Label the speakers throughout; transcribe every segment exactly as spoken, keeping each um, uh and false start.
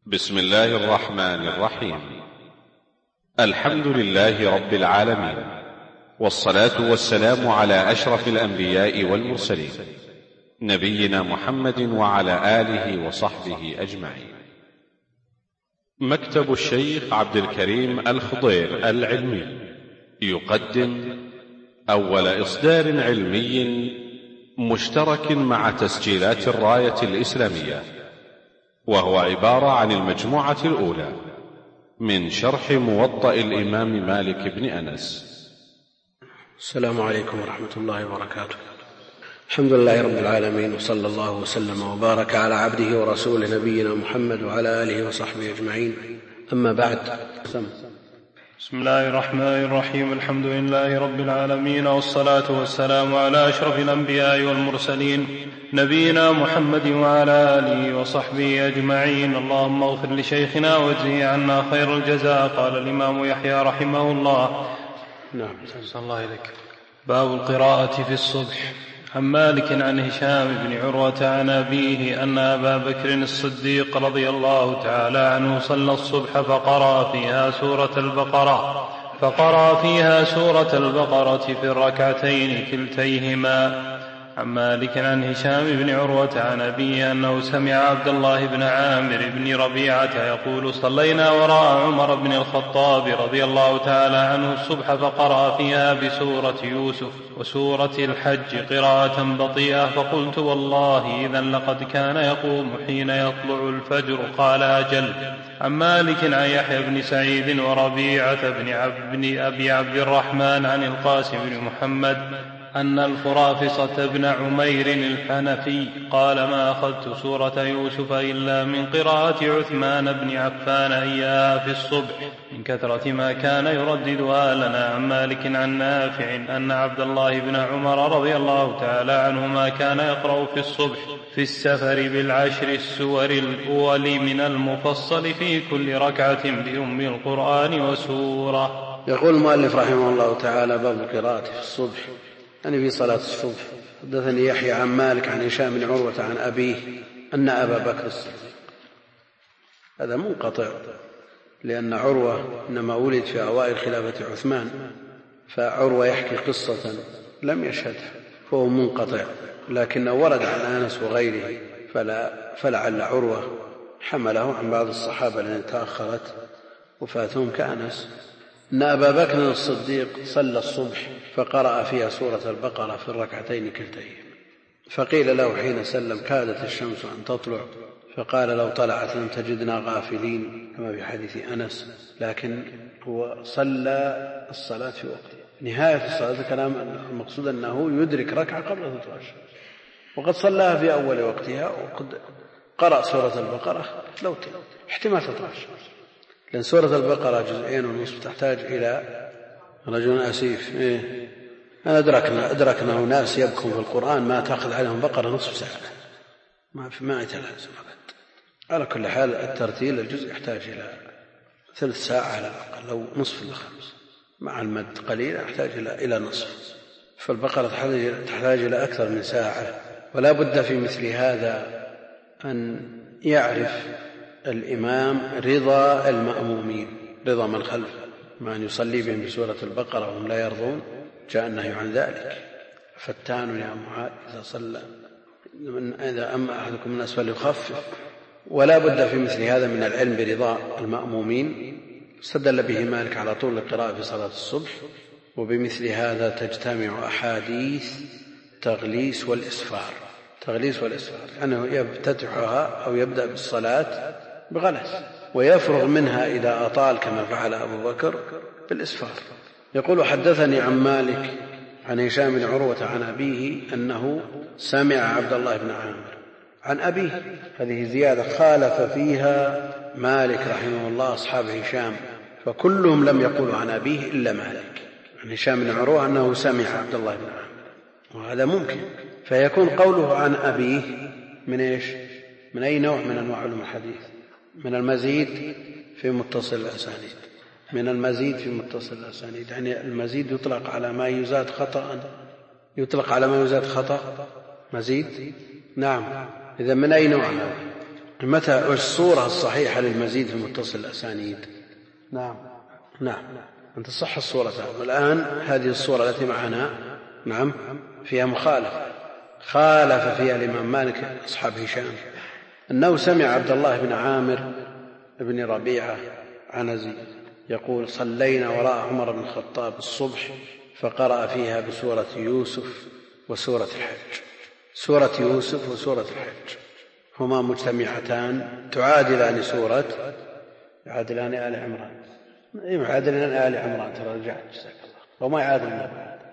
Speaker 1: بسم الله الرحمن الرحيم. الحمد لله رب العالمين، والصلاة والسلام على أشرف الأنبياء والمرسلين، نبينا محمد وعلى آله وصحبه أجمعين. مكتب الشيخ عبد الكريم الخضير العلمي يقدم أول إصدار علمي مشترك مع تسجيلات الراية الإسلامية، وهو عبارة عن المجموعة الأولى من شرح موطأ الإمام مالك بن أنس.
Speaker 2: السلام عليكم ورحمة الله وبركاته. الحمد لله رب العالمين، وصلى الله وسلم وبارك على عبده ورسوله نبينا محمد وعلى آله وصحبه أجمعين. أما بعد،
Speaker 3: بسم الله الرحمن الرحيم. الحمد لله رب العالمين، والصلاة والسلام على أشرف الأنبياء والمرسلين نبينا محمد وعلى آله وصحبه أجمعين. اللهم اغفر لشيخنا واجزه عنا خير الجزاء. قال الإمام يحيى رحمه الله:
Speaker 2: نعم.
Speaker 3: صلى الله عليك. باب القراءة في الصبح. عن مالك عن هشام بن عروة عن أبيه أن أبا بكر الصديق رضي الله تعالى عنه صلى الصبح فقرأ فيها سورة البقرة فقرأ فيها سورة البقرة في الركعتين كلتيهما. عن مالك عن هشام بن عروة عن أبيه أنه سمع عبد الله بن عامر بن ربيعة يقول: صلينا وراء عمر بن الخطاب رضي الله تعالى عنه الصبح فقرأ فيها بسورة يوسف وسورة الحج قراءة بطيئة، فقلت: والله إذن لقد كان يقوم حين يطلع الفجر. قال: أجل. عن مالك عن يحيى بن سعيد وربيعة بن أبي عبد الرحمن عن القاسم بن محمد أن الفرافصة بن عمير الحنفي قال: ما أخذت سورة يوسف إلا من قراءة عثمان بن عفان إياها في الصبح من كثرة ما كان يرددها لنا. عن مالك عن نافع أن عبد الله بن عمر رضي الله تعالى عنهما كان يقرأ في الصبح في السفر بالعشر السور الأول من المفصل في كل ركعة بأم القرآن وسورة.
Speaker 2: يقول المؤلف رحمه الله تعالى: باب القراءة في الصبح، يعني في صلاة الصبح. حدثني يحيى عن مالك عن هشام بن عروة عن أبيه أن أبا بكر الصديق، هذا منقطع لأن عروة إنما ولد في أوائل خلافة عثمان، فعروة يحكي قصة لم يشهدها فهو منقطع، لكنه ورد عن أنس وغيره، فلا فلعل عروة حمله عن بعض الصحابة الذين تأخرت وفاتهم كأنس. أن أبا بكر الصديق صلى الصبح فقرأ فيها سورة البقرة في الركعتين كلتيهما، فقيل له حين سلم: كادت الشمس أن تطلع، فقال: لو طلعت لم تجدنا غافلين، كما في حديث أنس. لكن هو صلى الصلاة في وقتها، نهاية الصلاة. الكلام المقصود أنه يدرك ركعة قبل تطلع الشمس، وقد صلاها في أول وقتها، وقد قرأ سورة البقرة لو احتمال تطلع الشمس، لأن سورة البقرة جزئين ونصف تحتاج إلى رجل أسيف. إيه؟ أنا أدركنا أدركنا ناس يبكون في القرآن ما تأخذ عليهم بقرة نصف ساعة، ما في ما يتلازم أبد. على كل حال الترتيل الجزء يحتاج إلى ثلث ساعة على الأقل، لو نصف الخمس، مع المد قليلا يحتاج إلى إلى نصف، فالبقرة تحتاج إلى أكثر من ساعة. ولا بد في مثل هذا أن يعرف الإمام رضا المأمومين، رضا من خلفه، ما أن يصلي بهم بسورة البقرة وهم لا يرضون، جاء النهي عن ذلك. فتان يا معاذ إذا صلى إذا أما أحدكم الناس فليخفف. ولا بد في مثل هذا من العلم برضا المأمومين. استدل به مالك على طول القراءة في صلاة الصبح، وبمثل هذا تجتمع أحاديث تغليس والإسفار. تغليس والإسفار أنه يفتتحها أو يبدأ بالصلاة بغلس ويفرغ منها إذا أطال، كما فعل أبو بكر بالإسفار. يقول: حدثني عن مالك عن هشام بن عروة عن أبيه أنه سمع عبد الله بن عامر عن أبيه. هذه زيادة خالف فيها مالك رحمه الله أصحاب هشام، فكلهم لم يقولوا عن أبيه إلا مالك عن هشام بن عروة أنه سمع عبد الله بن عامر، وهذا ممكن. فيكون قوله عن أبيه من إيش؟ من أي نوع من أنواع علوم الحديث؟ من المزيد في متصل الأسانيد، من المزيد في متصل الأسانيد، يعني المزيد يطلق على ما يزاد خطأ، يطلق على ما يزاد خطأ مزيد. نعم. إذا من أي نوع؟ متى والصورة الصحيحة للمزيد في متصل الأسانيد؟ نعم نعم أن تصح الصورة. والآن هذه الصورة التي معنا نعم فيها مخالفة، خالف فيها الإمام مالك أصحاب هشام أنه سمع عبد الله بن عامر بن ربيعة عنزي يقول: صلينا وراء عمر بن الخطاب الصبح فقرأ فيها بسورة يوسف وسورة الحج. سورة يوسف وسورة الحج هما مجتمعتان تعادلان سورة يعادلان آل عمران. يعادلان آل عمران ترى رجعت جزاك الله، وما يعادلنا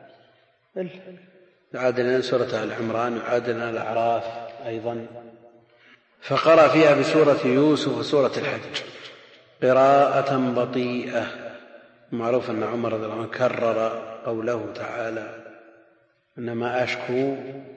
Speaker 2: بعد يعادلان سورة آل عمران يعادلان الأعراف أيضا. فقرأ فيها بسورة يوسف وسورة الحج قراءة بطيئة. معروف أن عمر رضي الله عنه كرر قوله تعالى: إنما أشكو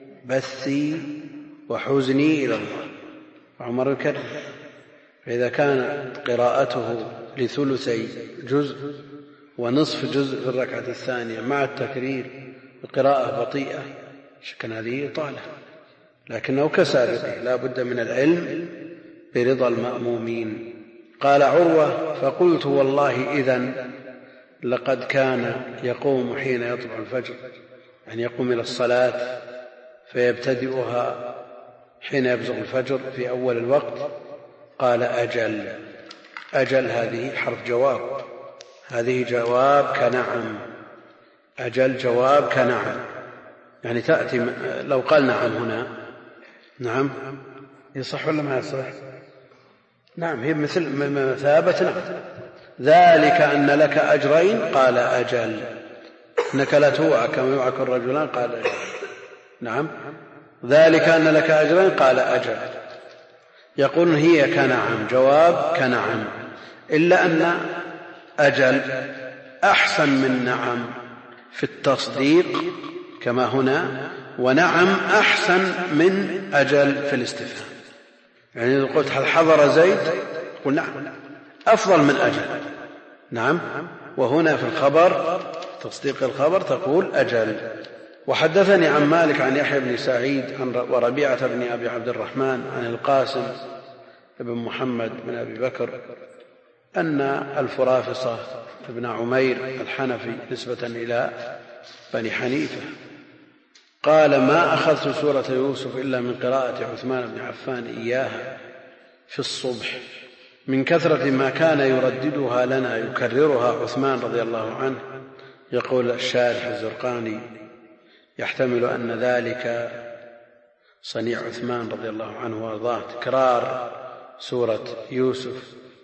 Speaker 2: بثي وحزني إلى الله. عمر يكرر. فإذا كانت قراءته لثلثي جزء ونصف جزء في الركعة الثانية مع التكرير بقراءة بطيئة شكن هذه طالة، لكنه كسابقه لا بد من العلم برضا المأمومين. قال عروة: فقلت والله إذن لقد كان يقوم حين يطلع الفجر، يعني يقوم إلى الصلاة فيبتدئها حين يبزغ الفجر في أول الوقت. قال: أجل. أجل هذه حرف جواب، هذه جواب كنعم. أجل جواب كنعم، يعني تأتي لو قال نعم هنا نعم يصح ولا ما يصح؟ نعم هي مثل مثابة نعم. ذلك أن لك أجرين قال أجل. إنك لا توعى كما يوعك الرجلان قال أجل. نعم ذلك أن لك أجرين قال أجل. يقول هي كنعم جواب كنعم، إلا أن أجل أحسن من نعم في التصديق كما هنا، ونعم أحسن من أجل في الاستفهام. يعني إذا قلت هل حضر زيد قل نعم أفضل من أجل. نعم. وهنا في الخبر تصديق الخبر تقول أجل. وحدثني عن مالك عن يحيى بن سعيد وربيعة بن أبي عبد الرحمن عن القاسم بن محمد بن أبي بكر أن الفرافصة بن عمير الحنفي نسبة إلى بني حنيفة قال: ما أخذت سورة يوسف إلا من قراءة عثمان بن عفان إياها في الصبح من كثرة ما كان يرددها لنا يكررها عثمان رضي الله عنه. يقول الشارح الزرقاني: يحتمل أن ذلك صنيع عثمان رضي الله عنه وارضاه تكرار سورة يوسف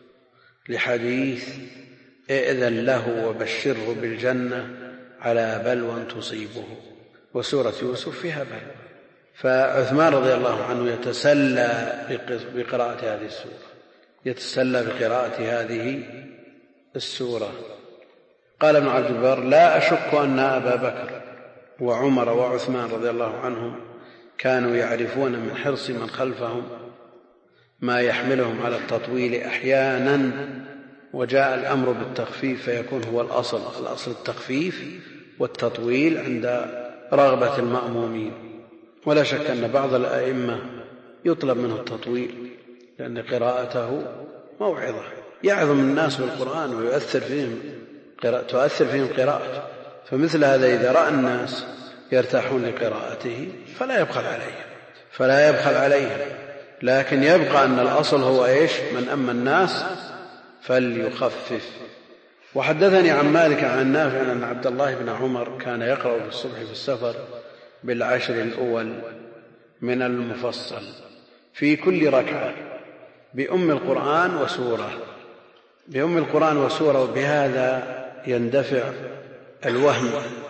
Speaker 2: لحديث: ائذن له وبشره بالجنة على بلوى تصيبه. وسورة يوسف فيها بلوى، فعثمان رضي الله عنه يتسلى بقراءة هذه السورة يتسلى بقراءة هذه السورة. قال ابن عبد البر: لا أشك أن أبا بكر وعمر وعثمان رضي الله عنهم كانوا يعرفون من حرص من خلفهم ما يحملهم على التطويل أحيانا، وجاء الأمر بالتخفيف فيكون هو الأصل الأصل التخفيف والتطويل عند رغبة المأمومين. ولا شك أن بعض الأئمة يطلب منه التطويل لأن قراءته موعظة، يعظم الناس بالقرآن ويؤثر فيهم تؤثر فيهم قراءته، فمثل هذا إذا رأى الناس يرتاحون لقراءته فلا يبخل عليهم فلا يبخل عليهم لكن يبقى أن الأصل هو إيش؟ من أما الناس فليخفف. وحدثني عن مالك عن نافع أن عبد الله بن عمر كان يقرأ في الصبح في السفر بالعشر الأول من المفصل في كل ركعة بأم القرآن وسورة بأم القرآن وسورة وبهذا يندفع الوهم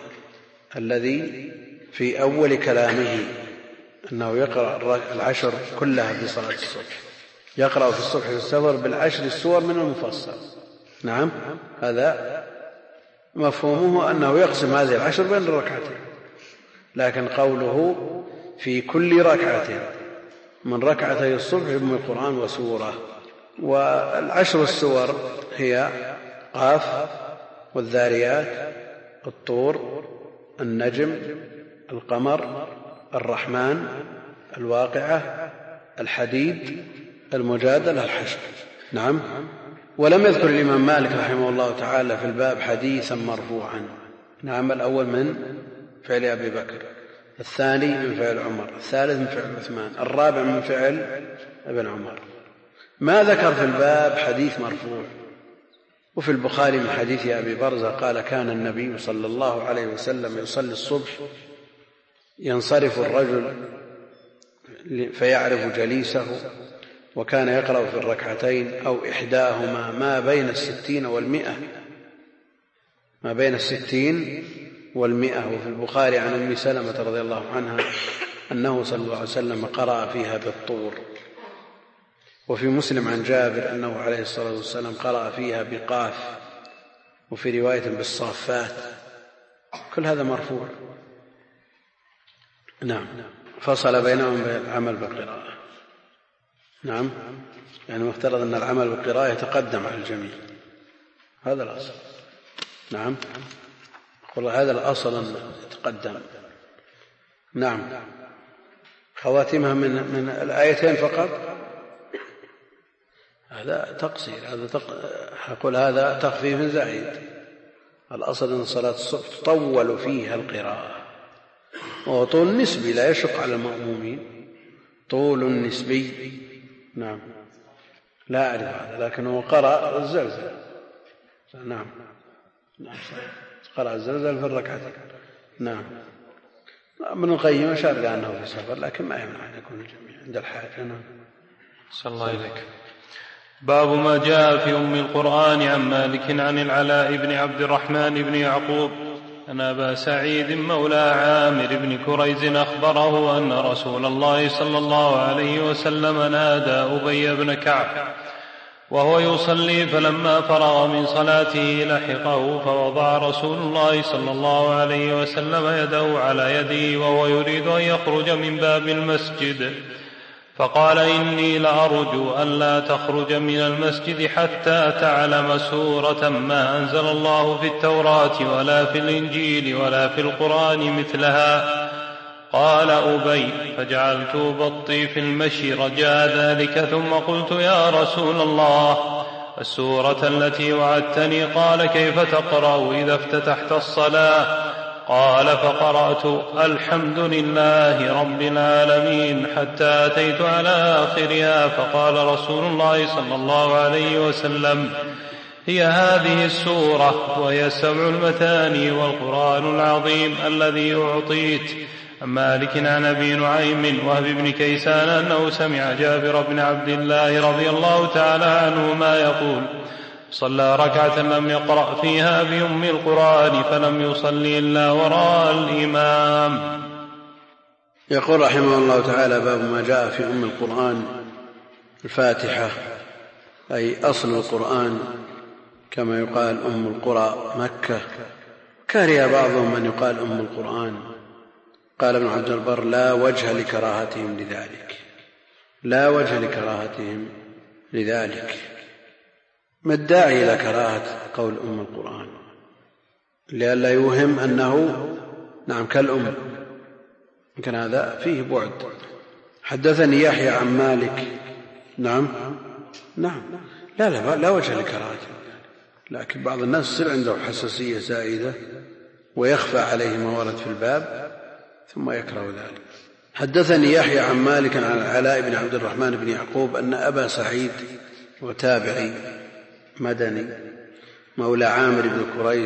Speaker 2: الذي في أول كلامه أنه يقرأ العشر كلها في صلاة الصبح، يقرأ في الصبح في السفر بالعشر السور من المفصل. نعم هذا مفهومه أنه يقسم هذه العشر بين الركعتين، لكن قوله في كل ركعة من ركعتي الصبح بأم القرآن وسورة. والعشر السور هي قاف والذاريات الطور النجم القمر الرحمن الواقعة الحديد المجادلة الحشر. نعم. ولم يذكر الإمام مالك رحمه الله تعالى في الباب حديثا مرفوعا. نعم. الأول من فعل أبي بكر، الثاني من فعل عمر، الثالث من فعل عثمان، الرابع من فعل ابن عمر. ما ذكر في الباب حديث مرفوع. وفي البخاري من حديث أبي برزة قال كان النبي صلى الله عليه وسلم يصلي الصبح ينصرف الرجل فيعرف جليسه، وكان يقرأ في الركعتين أو إحداهما ما بين الستين والمئة ما بين الستين والمئة. وفي البخاري عن أم سلمة رضي الله عنها أنه صلى الله عليه وسلم قرأ فيها بالطور. وفي مسلم عن جابر أنه عليه الصلاة والسلام قرأ فيها بقاف، وفي رواية بالصافات. كل هذا مرفوع. نعم. فصل بينهم بالعمل بالقراءة. نعم. يعني مفترض أن العمل بالقراءة يتقدم على الجميع، هذا الأصل. نعم. قل هذا الأصل أن يتقدم. نعم. خواتمها من من الآيتين فقط، هذا تقصير، هذا تق... أقول هذا تخفيف زائد. الأصل أن صلاة الصبح تطول فيها القراءة، وهو طول نسبي لا يشق على المأمومين، طول نسبي. نعم. لا أعرف هذا، لكنه قرأ الزلزل. نعم. نعم. قرأ الزلزل في الركعتين. نعم. ابن القيم أشار لأنه في سفر، لكن ما يمنع أن يكون الجميع عند الحاجة. نعم.
Speaker 3: صلى الله عليك. باب ما جاء في أم القرآن عن مالك عن العلاء بن عبد الرحمن بن يعقوب أن أبا سعيد مولى عامر بن كريز أخبره أن رسول الله صلى الله عليه وسلم نادى أبي بن كعب وهو يصلي، فلما فرغ من صلاته لحقه، فوضع رسول الله صلى الله عليه وسلم يده على يده وهو يريد أن يخرج من باب المسجد، فقال إني لأرجو أن لا تخرج من المسجد حتى تعلم سورة ما أنزل الله في التوراة ولا في الإنجيل ولا في القرآن مثلها. قال أبي فجعلت بطي في المشي رجاء ذلك، ثم قلت يا رسول الله السورة التي وعدتني. قال كيف تقرأ إذا افتتحت الصلاة؟ قال فقرأت الحمد لله رب العالمين حتى أتيت على آخرها، فقال رسول الله صلى الله عليه وسلم هي هذه السورة وهي السبع المثاني والقرآن العظيم الذي أعطيت. مالك عن أبي نعيم وهب بن كيسان أنه سمع جابر بن عبد الله رضي الله تعالى عنهما يقول صلى ركعة لم يقرأ فيها بأم القرآن فلم يصلي إلا وراء الإمام.
Speaker 2: يقول رحمه الله تعالى باب ما جاء في أم القرآن الفاتحة، أي أصل القرآن، كما يقال أم القرى مكة. كره بعضهم أن يقال أم القرآن. قال ابن عبد البر لا وجه لكراهتهم لذلك، لا وجه لكراهتهم لذلك. ما الداعي إلى كراهة قول أم القرآن؟ لئلا يوهم أنه نعم كالأم، يمكن هذا فيه بعد. حدثني يحيى عن مالك. نعم نعم لا لا لا وجه لكراهته، لكن بعض الناس يصير عنده حساسية زائدة ويخفى عليه ما ورد في الباب ثم يكره ذلك. حدثني يحيى عن مالك عن العلاء بن عبد الرحمن بن يعقوب أن أبا سعيد وتابعي مدني مولى عامر بن كريز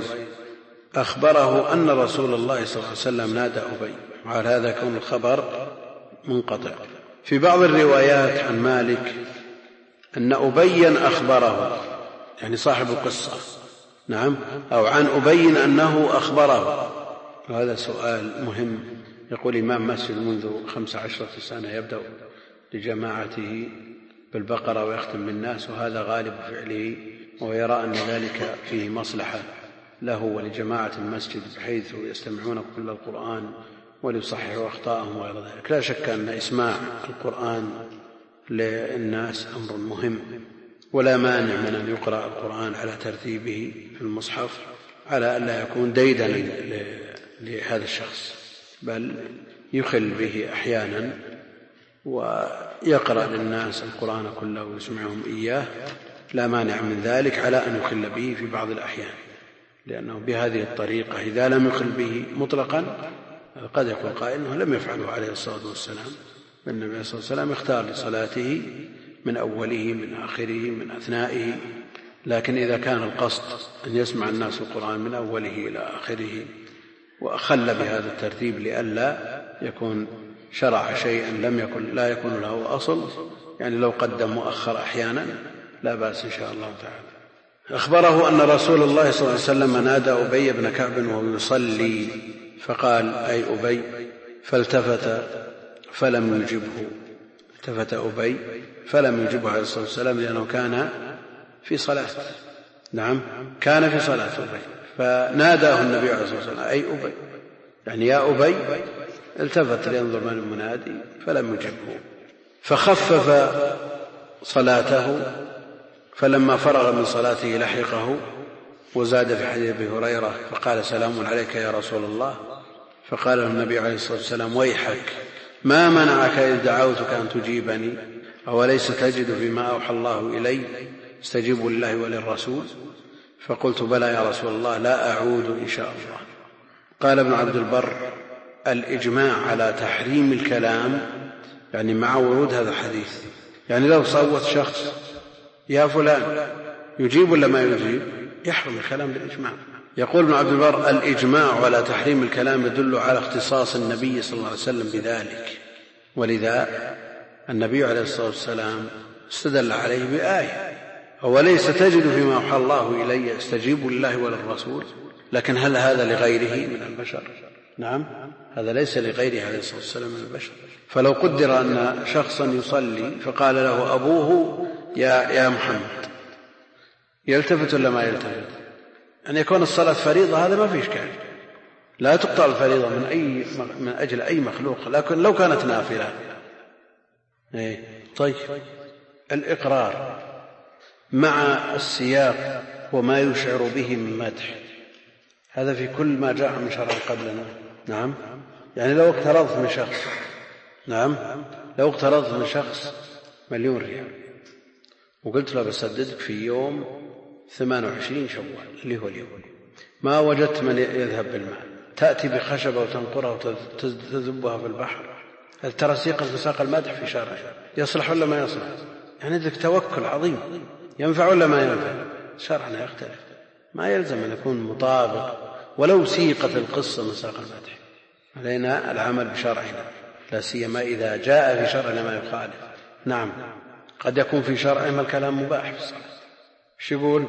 Speaker 2: أخبره أن رسول الله صلى الله عليه وسلم نادى أبي، وعلى هذا كون الخبر منقطع. في بعض الروايات عن مالك أن أبيا أخبره، يعني صاحب القصة، نعم، أو عن أبي أنه أخبره. وهذا سؤال مهم. يقول إمام مسجد منذ خمس عشرة سنة يبدأ لجماعته بالبقرة ويختم بالناس، وهذا غالب فعله، ويرى أن ذلك فيه مصلحة له ولجماعة المسجد بحيث يستمعون كل القرآن وليصححوا أخطاءهم وغير ذلك. لا شك أن إسماع القرآن للناس أمر مهم، ولا مانع من أن يقرأ القرآن على ترتيبه في المصحف على أن لا يكون ديدنا لهذا الشخص، بل يخل به أحيانا، و يقرأ للناس القرآن كله ويسمعهم إياه لا مانع من ذلك على أن يخل به في بعض الأحيان، لأنه بهذه الطريقة إذا لم يخل به مطلقا قد يقول قائل أنه لم يفعله عليه الصلاة والسلام، النبي عليه الصلاة والسلام اختار لصلاته من أوله من آخره من أثنائه، لكن إذا كان القصد أن يسمع الناس القرآن من أوله إلى آخره وأخل بهذا الترتيب لئلا يكون شرع شيئا لم يكن لا يكون له أصل، يعني لو قدم مؤخر أحيانا لا بأس إن شاء الله تعالى. أخبره أن رسول الله صلى الله عليه وسلم نادى أبي بن كعب وهو يصلي فقال أي أبي، فالتفت فلم يجبه، التفت أبي فلم يجبه عليه الصلاة والسلام لأنه كان في صلاة. نعم كان في صلاة أبي، فناداه النبي عليه الصلاة والسلام أي أبي، يعني يا أبي، التفت لينظر من المنادي فلم يجبه، فخفف صلاته، فلما فرغ من صلاته لحقه وزاد في حديث أبي هريرة فقال سلام عليك يا رسول الله، فقال له النبي عليه الصلاة والسلام ويحك ما منعك إذ دعوتك أن تجيبني، أوليس تجد فيما أوحى الله إلي استجيبوا لله وللرسول؟ فقلت بلى يا رسول الله لا أعود إن شاء الله. قال ابن عبد البر الإجماع على تحريم الكلام يعني مع ورود هذا الحديث، يعني لو صوت شخص يا فلان يجيب ولا ما يجيب يحرم الكلام بالإجماع. يقول ابن عبد البر الإجماع على تحريم الكلام يدل على اختصاص النبي صلى الله عليه وسلم بذلك، ولذا النبي عليه الصلاة والسلام استدل عليه بآية أوليس تجد فيما أوحى الله إلي استجيبوا لله وللرسول، لكن هل هذا لغيره من البشر؟ نعم هذا ليس لغيره عليه الصلاة والسلام من البشر. فلو قدر أن شخصا يصلي فقال له أبوه يا, يا محمد، يلتفت ولا ما يلتفت؟ أن يكون الصلاة فريضة هذا ما فيه إشكال، لا تقطع الفريضة من, أي من أجل أي مخلوق، لكن لو كانت نافلة إيه؟ طيب الإقرار مع السياق وما يشعر به من مدح هذا في كل ما جاء من شرع قبلنا. نعم يعني لو اقترضت من شخص نعم لو اقترضت من شخص مليون ريال وقلت له بسددك في يوم ثمانية وعشرين شوال اللي هو اليوم، ما وجدت من يذهب بالمال، تأتي بخشبة وتنقرها وتذبها في البحر، هل ترى سيق مساق المدح في شرع يصلح ولا ما يصلح؟ يعني ذلك توكل عظيم، ينفع ولا ما ينفع؟ شرعنا يختلف، ما يلزم أن يكون مطابق ولو سيقت القصة مساق المدح، علينا العمل بشرعنا لا سيما إذا جاء في شرعنا ما يخالف. نعم قد يكون في شرعنا الكلام مباح في الصلاة، ايش يقول؟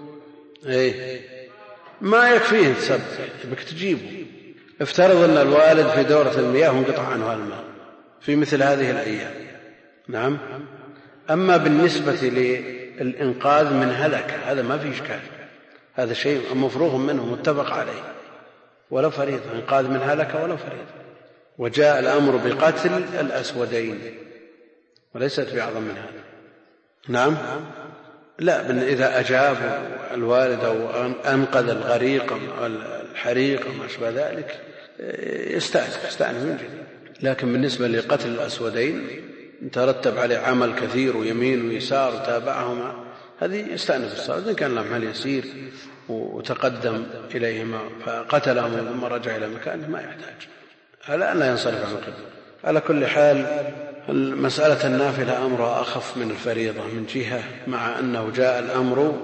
Speaker 2: ايه ما يكفيه تسبح بك تجيبه. افترض أن الوالد في دورة المياه وانقطع عنه الماء في مثل هذه الأيام، نعم أما بالنسبة للإنقاذ من هلك هذا ما فيه إشكال، هذا شيء مفروغ منه متفق عليه، ولا فريضة إنقاذ من هلك ولا فريضة. وجاء الأمر بقتل الأسودين وليست بأعظم من هذا. نعم لا إذا أجاب الوالد أو أنقذ الغريق أو الحريق وما أشبه ذلك يستأنف يستأنف من جديد، لكن بالنسبة لقتل الأسودين ترتب عليه عمل كثير ويمين ويسار وتابعهما، هذه يستأنف الصلاة إذا كان العمل يسير وتقدم إليهما فقتلهم ثم رجع إلى مكانه ما يحتاج، هذا لا ينصرف عن القبلة. على كل حال مسألة النافلة أمرها أخف من الفريضة من جهة، مع أنه جاء الأمر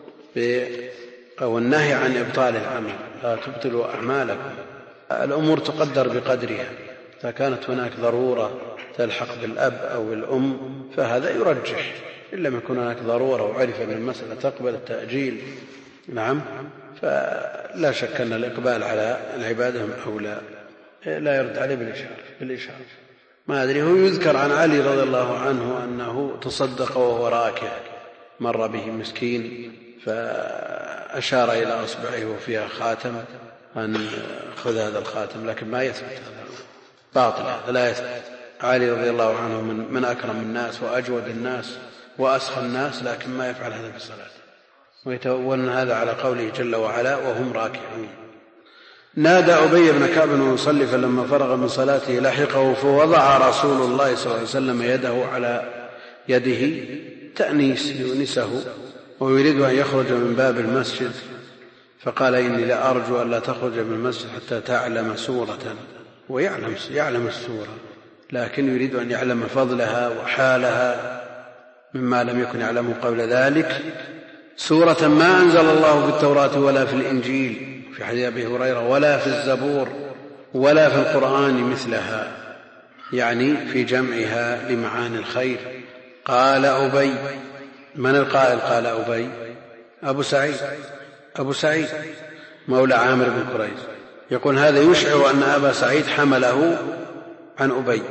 Speaker 2: أو النهي عن إبطال العمل، لا تبطلوا أعمالكم، الأمور تقدر بقدرها، إذا كانت هناك ضرورة تلحق بالأب أو الأم فهذا يرجح، إن لم يكن هناك ضرورة وعرف أن المسألة تقبل التأجيل نعم فلا شك أن الإقبال على العبادة أولى، لا يرد عليه بالإشارة. ما أدري هو يذكر عن علي رضي الله عنه أنه تصدق وهو راكع، مر به مسكين فأشار إلى أصبعه وفيها خاتم أن خذ هذا الخاتم، لكن ما يثبت هذا باطل، هذا لا يثبت. علي رضي الله عنه من, من أكرم الناس وأجود الناس وأسخى الناس، لكن ما يفعل هذا في الصلاة، ويتولون هذا على قوله جل وعلا وهم راكعون. نادى أبي بن كعب ويصلي، فلما فرغ من صلاته لحقه فوضع رسول الله صلى الله عليه وسلم يده على يده تأنيس يؤنسه ويريد أن يخرج من باب المسجد، فقال إني لأرجو أن لا تخرج من المسجد حتى تعلم سورة، ويعلم يعلم السورة، لكن يريد أن يعلم فضلها وحالها مما لم يكن يعلمه قبل ذلك، سورة ما أنزل الله في التوراة ولا في الإنجيل في حديث أبي هريرة ولا في الزبور ولا في القرآن مثلها، يعني في جمعها لمعاني الخير. قال أبي، من القائل؟ قال أبي أبو سعيد أبو سعيد مولى عامر بن كريز، يقول هذا يشعر أن أبا سعيد حمله عن أبي،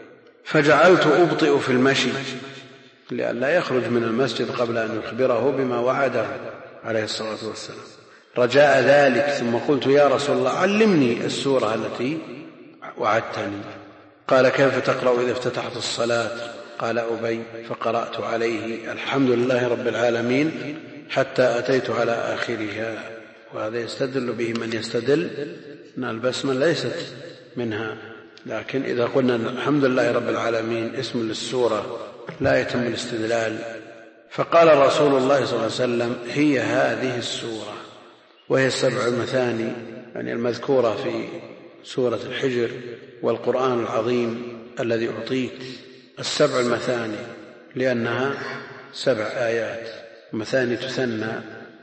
Speaker 2: فجعلت أبطئ في المشي لئلا يخرج من المسجد قبل أن يخبره بما وعده عليه الصلاة والسلام رجاء ذلك، ثم قلت يا رسول الله علمني السورة التي وعدتني. قال كيف تقرأ إذا افتتحت الصلاة؟ قال أبي فقرأت عليه الحمد لله رب العالمين حتى أتيت على آخرها. وهذا يستدل به من يستدل أن البسمة ليست منها، لكن إذا قلنا الحمد لله رب العالمين اسم للسورة لا يتم الاستدلال. فقال رسول الله صلى الله عليه وسلم هي هذه السورة، وهي السبع المثاني يعني المذكورة في سورة الحجر والقرآن العظيم الذي أعطيت. السبع المثاني لأنها سبع آيات، مثاني تثنى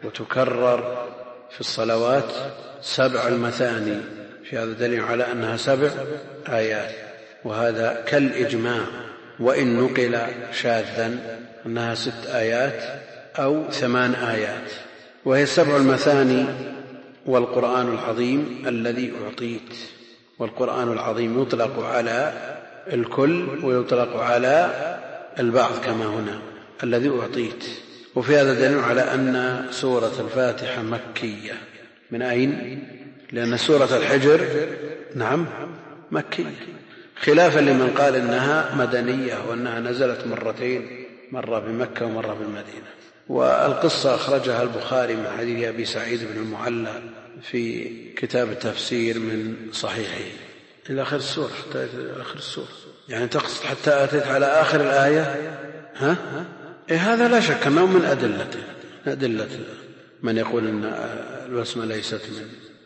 Speaker 2: وتكرر في الصلوات، سبع المثاني، في هذا دليل على أنها سبع آيات، وهذا كالإجماع، وإن نقل شاذا أنها ست آيات أو ثمان آيات. وهي السبع المثاني والقرآن العظيم الذي أعطيت. والقرآن العظيم يطلق على الكل ويطلق على البعض كما هنا الذي أعطيت. وفي هذا دليل على أن سورة الفاتحة مكية. من أين؟ لأن سورة الحجر نعم مكية، خلافا لمن قال إنها مدنية وأنها نزلت مرتين، مرة بمكة ومرة بالمدينة. والقصة أخرجها البخاري من حديث أبي سعيد بن المعلى في كتاب التفسير من صحيحه إلى آخر السورة، حتى آخر السورة، يعني تقصد حتى أتيت على آخر الآية. ها؟ إيه هذا لا شك أنه من أدلته أدلة من يقول أن البسمة ليست من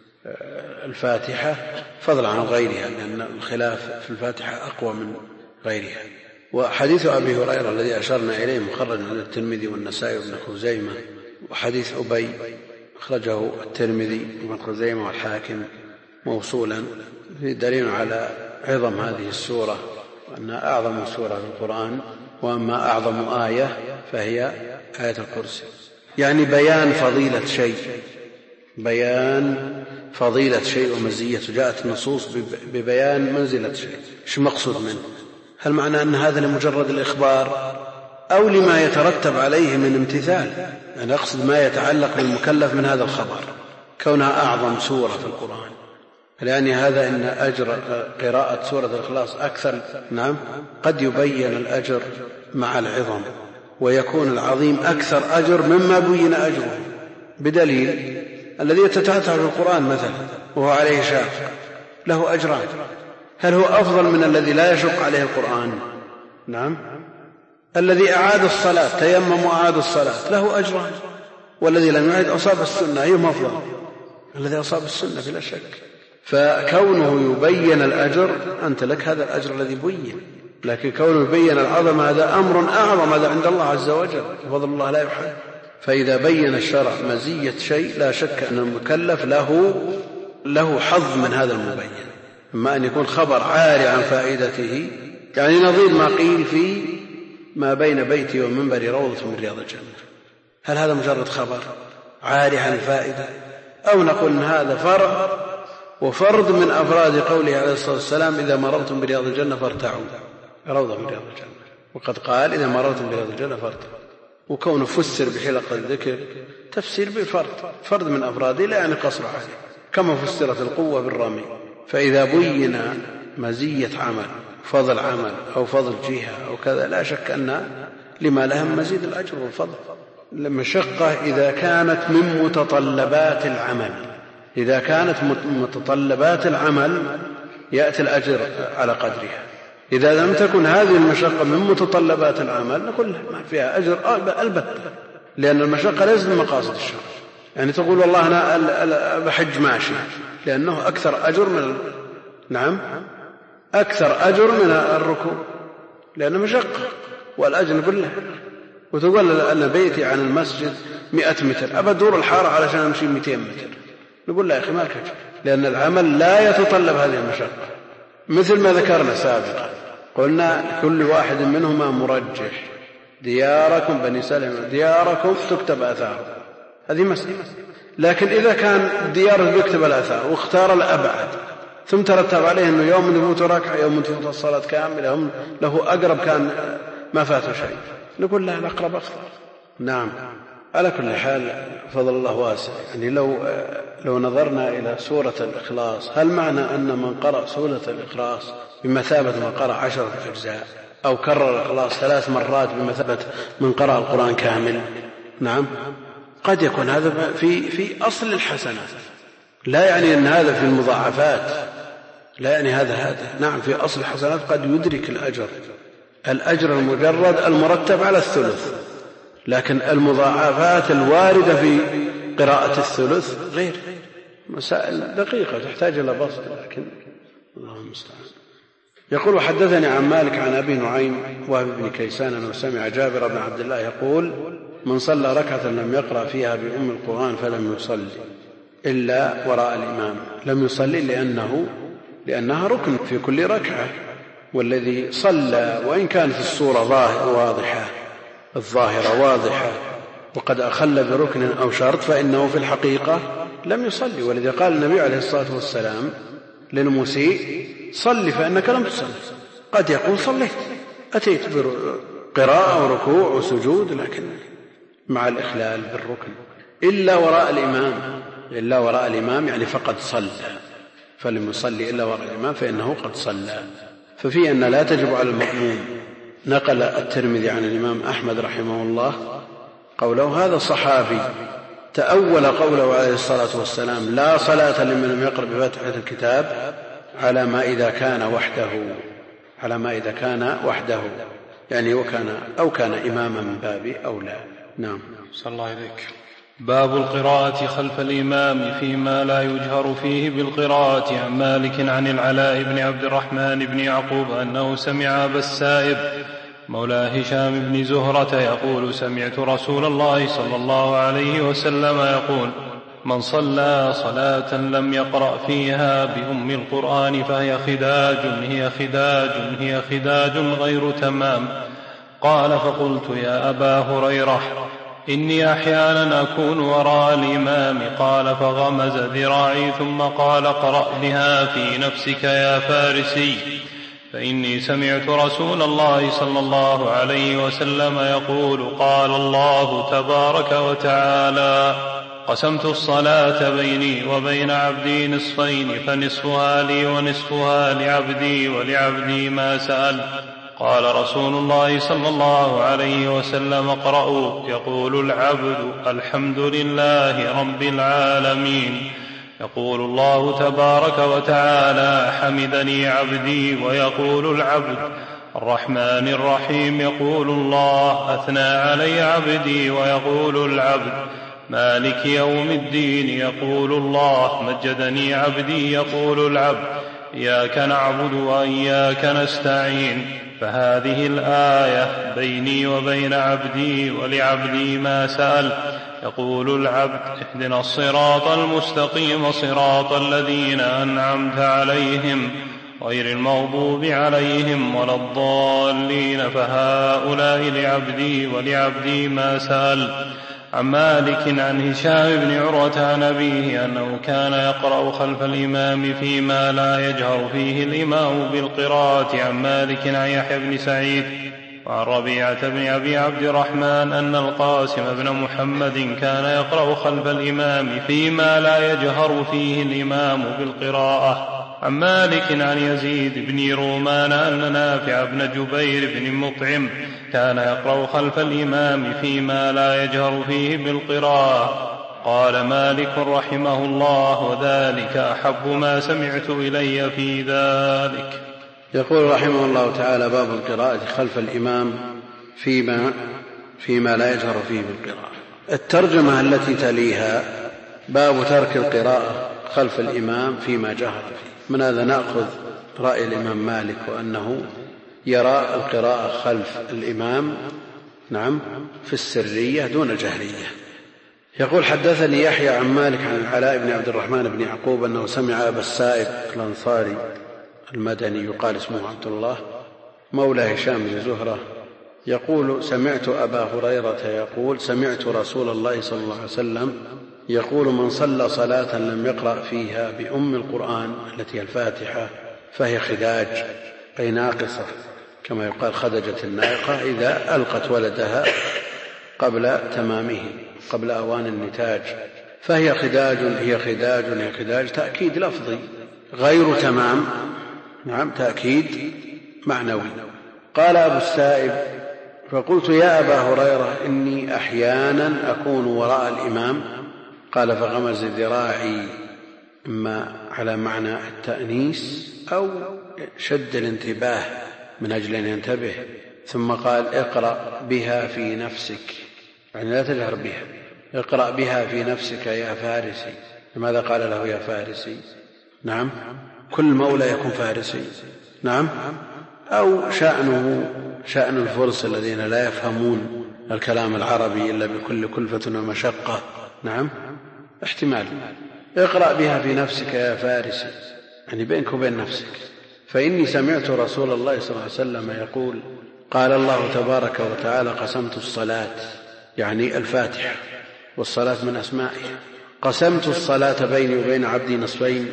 Speaker 2: الفاتحة فضلا عن غيرها، لأن الخلاف في الفاتحة أقوى من غيرها. وحديث أبي هريرة الذي أشرنا إليه مخرج عند الترمذي والنسائي وابن خزيمة، وحديث أبي أخرجه الترمذي وابن خزيمة والحاكم موصولا، في دليل على عظم هذه السورة وأنها أعظم سورة في القرآن، وأما أعظم آية فهي آية الكرسي. يعني بيان فضيلة شيء، بيان فضيلة شيء ومزيته، جاءت النصوص ببيان منزلة شيء. ايش المقصود منه؟ هل معنى أن هذا لمجرد الإخبار أو لما يترتب عليه من امتثال؟ يعني أقصد ما يتعلق بالمكلف من هذا الخبر كونها أعظم سورة في القرآن، لأن هذا إن أجر قراءة سورة الإخلاص أكثر. نعم، قد يبين الأجر مع العظم ويكون العظيم أكثر أجر مما بين أجره، بدليل الذي يتتعتع في القرآن مثلا وهو عليه شاق له أجران، هل هو أفضل من الذي لا يشق عليه القرآن؟ نعم. الذي أعاد الصلاة تيمم وأعاد الصلاة له أجران، والذي لم يعد أصاب السنة أيهما أفضل؟ الذي أصاب السنة بلا شك. فكونه يبين الأجر أنت لك هذا الأجر الذي بين، لكن كونه يبين العظم هذا أمر أعظم، هذا عند الله عز وجل، فضل الله لا يحد. فإذا بين الشرع مزية شيء لا شك أن المكلف له له حظ من هذا المبين، إما أن يكون خبر عاري عن فائدته، يعني نظير ما قيل في ما بين بيتي ومنبري روضة من رياض الجنة. هل هذا مجرد خبر عاري عن الفائدة؟ أو نقول إن هذا فرض، وفرض من أفراد قوله عليه الصلاة والسلام إذا مررتم برياض الجنة فارتعوا، روضة من رياض الجنة، وقد قال إذا مررتم برياض الجنة فارتعوا. وكونه فسر بحلق الذكر تفسير بالفرد، فرد من أفراده لا يعني قصر عليه، كما فسرت القوة بالرمي. فإذا بين مزية عمل، فضل عمل أو فضل جهة أو كذا، لا شك أن لما لهم مزيد الأجر والفضل. المشقة إذا كانت من متطلبات العمل، إذا كانت متطلبات العمل يأتي الأجر على قدرها. إذا لم تكن هذه المشقة من متطلبات العمل نقول ما فيها أجر البتة، لأن المشقة ليست من مقاصد الشرع. يعني تقول والله أنا بحج ماشي، لأنه أكثر أجر من نعم أكثر أجر من الركوب، لأنه مشقة والأجر نقول له. وتقول أن بيتي عن المسجد مئة متر، أبى دور الحارة علشان أمشي مئتين متر، نقول لا يا أخي ما لك أجر، لأن العمل لا يتطلب هذه المشقة. مثل ما ذكرنا سابقا قلنا كل واحد منهما مرجح. دياركم بني سلمة دياركم تكتب آثار، هذه مسألة. لكن إذا كان ديار يكتب الآثار واختار الأبعد ثم ترتب عليه أنه يوم يفوت ركعة يوم تفوت الصلاة كاملة له أقرب كان ما فاته شيء، نقول لا الأقرب أخطر. نعم. على كل حال فضل الله واسع. يعني لو لو نظرنا إلى سورة الإخلاص، هل معنى أن من قرأ سورة الإخلاص بمثابة من قرأ عشرة أجزاء أو كرر الإخلاص ثلاث مرات بمثابة من قرأ القرآن كامل؟ نعم قد يكون هذا في في أصل الحسنات، لا يعني أن هذا في المضاعفات، لا يعني هذا هذا نعم في أصل الحسنات قد يدرك الأجر الأجر المجرد المرتب على الثلث، لكن المضاعفات الواردة في قراءة الثلث غير. مسائل دقيقة تحتاج إلى بسط، لكن الله المستعان. يقول حدثني عن مالك عن أبي نعيم وهب بن كيسان أنه سمع جابر بن عبد الله يقول من صلى ركعة لم يقرأ فيها بأم القرآن فلم يصلي إلا وراء الإمام. لم يصلي لأنه لأنها ركن في كل ركعة، والذي صلى وإن كانت الصورة واضحة الظاهرة واضحة وقد أخل بركن أو شرط فإنه في الحقيقة لم يصلي. ولذا قال النبي عليه الصلاة والسلام للمسيء صلي فإنك لم تصلي. قد يقول صليت أتيت بقراءة وركوع وسجود لكن مع الإخلال بالركن إلا وراء الإمام. إلا وراء الإمام يعني فقد صلى، فلم يصلي إلا وراء الإمام فإنه قد صلى. ففي أن لا تجب على المأموم. نقل الترمذي عن الإمام أحمد رحمه الله قوله هذا صحابي تأول قوله عليه الصلاة والسلام لا صلاة لمن لم يقرأ بفاتحة الكتاب على ما إذا كان وحده على ما إذا كان وحده يعني وكان أو كان إماما من باب أولى. نعم.
Speaker 3: صلى الله عليك. باب القراءة خلف الإمام فيما لا يجهر فيه بالقراءة. عن مالك عن العلاء بن عبد الرحمن بن يعقوب أنه سمع أبا السائب مولى هشام بن زهرة يقول سمعت رسول الله صلى الله عليه وسلم يقول من صلى صلاة لم يقرأ فيها بأم القرآن فهي خداج هي خداج هي خداج غير تمام. قال فقلت يا أبا هريرة إني أحيانا أكون وراء الإمام. قال فغمز ذراعي ثم قال اقرأ بها في نفسك يا فارسي فإني سمعت رسول الله صلى الله عليه وسلم يقول قال الله تبارك وتعالى قسمت الصلاة بيني وبين عبدي نصفين فنصفها لي ونصفها لعبدي ولعبدي ما سأل. قال رسول الله صلى الله عليه وسلم اقرأوا يقول العبد الحمد لله رب العالمين. يقول الله تبارك وتعالى حمدني عبدي ويقول العبد الرحمن الرحيم. يقول الله أثنى علي عبدي ويقول العبد مالك يوم الدين. يقول الله مجدني عبدي. يقول العبد إياك نعبد وإياك نستعين. فهذه الآية بيني وبين عبدي ولعبدي ما سأل. يقول العبد اهدنا الصراط المستقيم صراط الذين أنعمت عليهم غير المغضوب عليهم ولا الضالين. فهؤلاء لعبدي ولعبدي ما سأل. عن مالك عن هشام بن عروة عن أبيه أنه كان يقرأ خلف الإمام فيما لا يجهر فيه الإمام بالقراءة. عن مالك عن يحيى بن سعيد وعن ربيعة بن أبي عبد الرحمن أن القاسم بن محمد كان يقرأ خلف الإمام فيما لا يجهر فيه الإمام بالقراءة. عن مالك عن يزيد بن رومان أن نافع بن جبير بن مطعم كان يقرأ خلف الإمام فيما لا يجهر فيه بالقراءة. قال مالك رحمه الله: وذلك أحب ما سمعت إلي في ذلك.
Speaker 2: يقول رحمه الله تعالى: باب القراءة خلف الإمام فيما, فيما لا يجهر فيه بالقراءة. الترجمة التي تليها: باب ترك القراءة خلف الإمام فيما جهر فيه. من هذا نأخذ رأي الإمام مالك، وأنه يرى القراءة خلف الإمام نعم في السرية دون الجهرية. يقول: حدثني يحيى عن مالك عن العلاء بن عبد الرحمن بن يعقوب أنه سمع أبا السائب الأنصاري المدني يقال اسمه عبد الله مولى هشام بن زهرة يقول: سمعت أبا هريرة يقول: سمعت رسول الله صلى الله عليه وسلم يقول: من صلى صلاة لم يقرأ فيها بأم القرآن التي هي الفاتحة فهي خداج، أي ناقصة، كما يقال خدجت الناقة إذا ألقت ولدها قبل تمامه، قبل أوان النتاج. فهي خداج هي خداج هي خداج تأكيد لفظي غير تمام، نعم تأكيد معنوي. قال أبو السائب: فقلت يا أبا هريرة إني أحيانا أكون وراء الإمام. قال: فغمز ذراعي، إما على معنى التأنيس أو شد الانتباه من أجل أن ينتبه، ثم قال: اقرأ بها في نفسك، يعني لا تجهر بها، اقرأ بها في نفسك يا فارسي. لماذا قال له يا فارسي؟ نعم كل مولى يكون فارسي، نعم أو شأنه شأن الفرس الذين لا يفهمون الكلام العربي إلا بكل كلفة ومشقة، نعم احتمال. اقرأ بها في نفسك يا فارسي، يعني بينك وبين نفسك. فإني سمعت رسول الله صلى الله عليه وسلم يقول: قال الله تبارك وتعالى: قسمت الصلاة، يعني الفاتحة، والصلاة من أسمائها. قسمت الصلاة بيني وبين عبدي نصفين،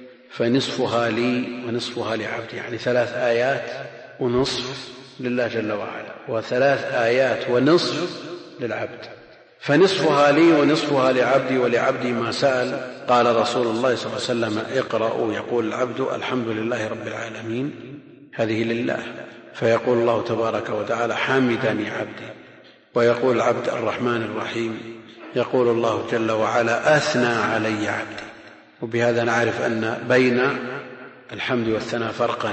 Speaker 2: فنصفها لي ونصفها لعبدي، يعني ثلاث آيات ونصف لله جل وعلا، وثلاث آيات ونصف للعبد. فنصفها لي ونصفها لعبدي ولعبدي ما سأل. قال رسول الله صلى الله عليه وسلم: اقرأوا. يقول العبد: الحمد لله رب العالمين، هذه لله. فيقول الله تبارك وتعالى: حمدني عبدي. ويقول العبد: الرحمن الرحيم. يقول الله جل وعلا: أثنى علي عبدي. وبهذا نعرف أن بين الحمد والثناء فرقا،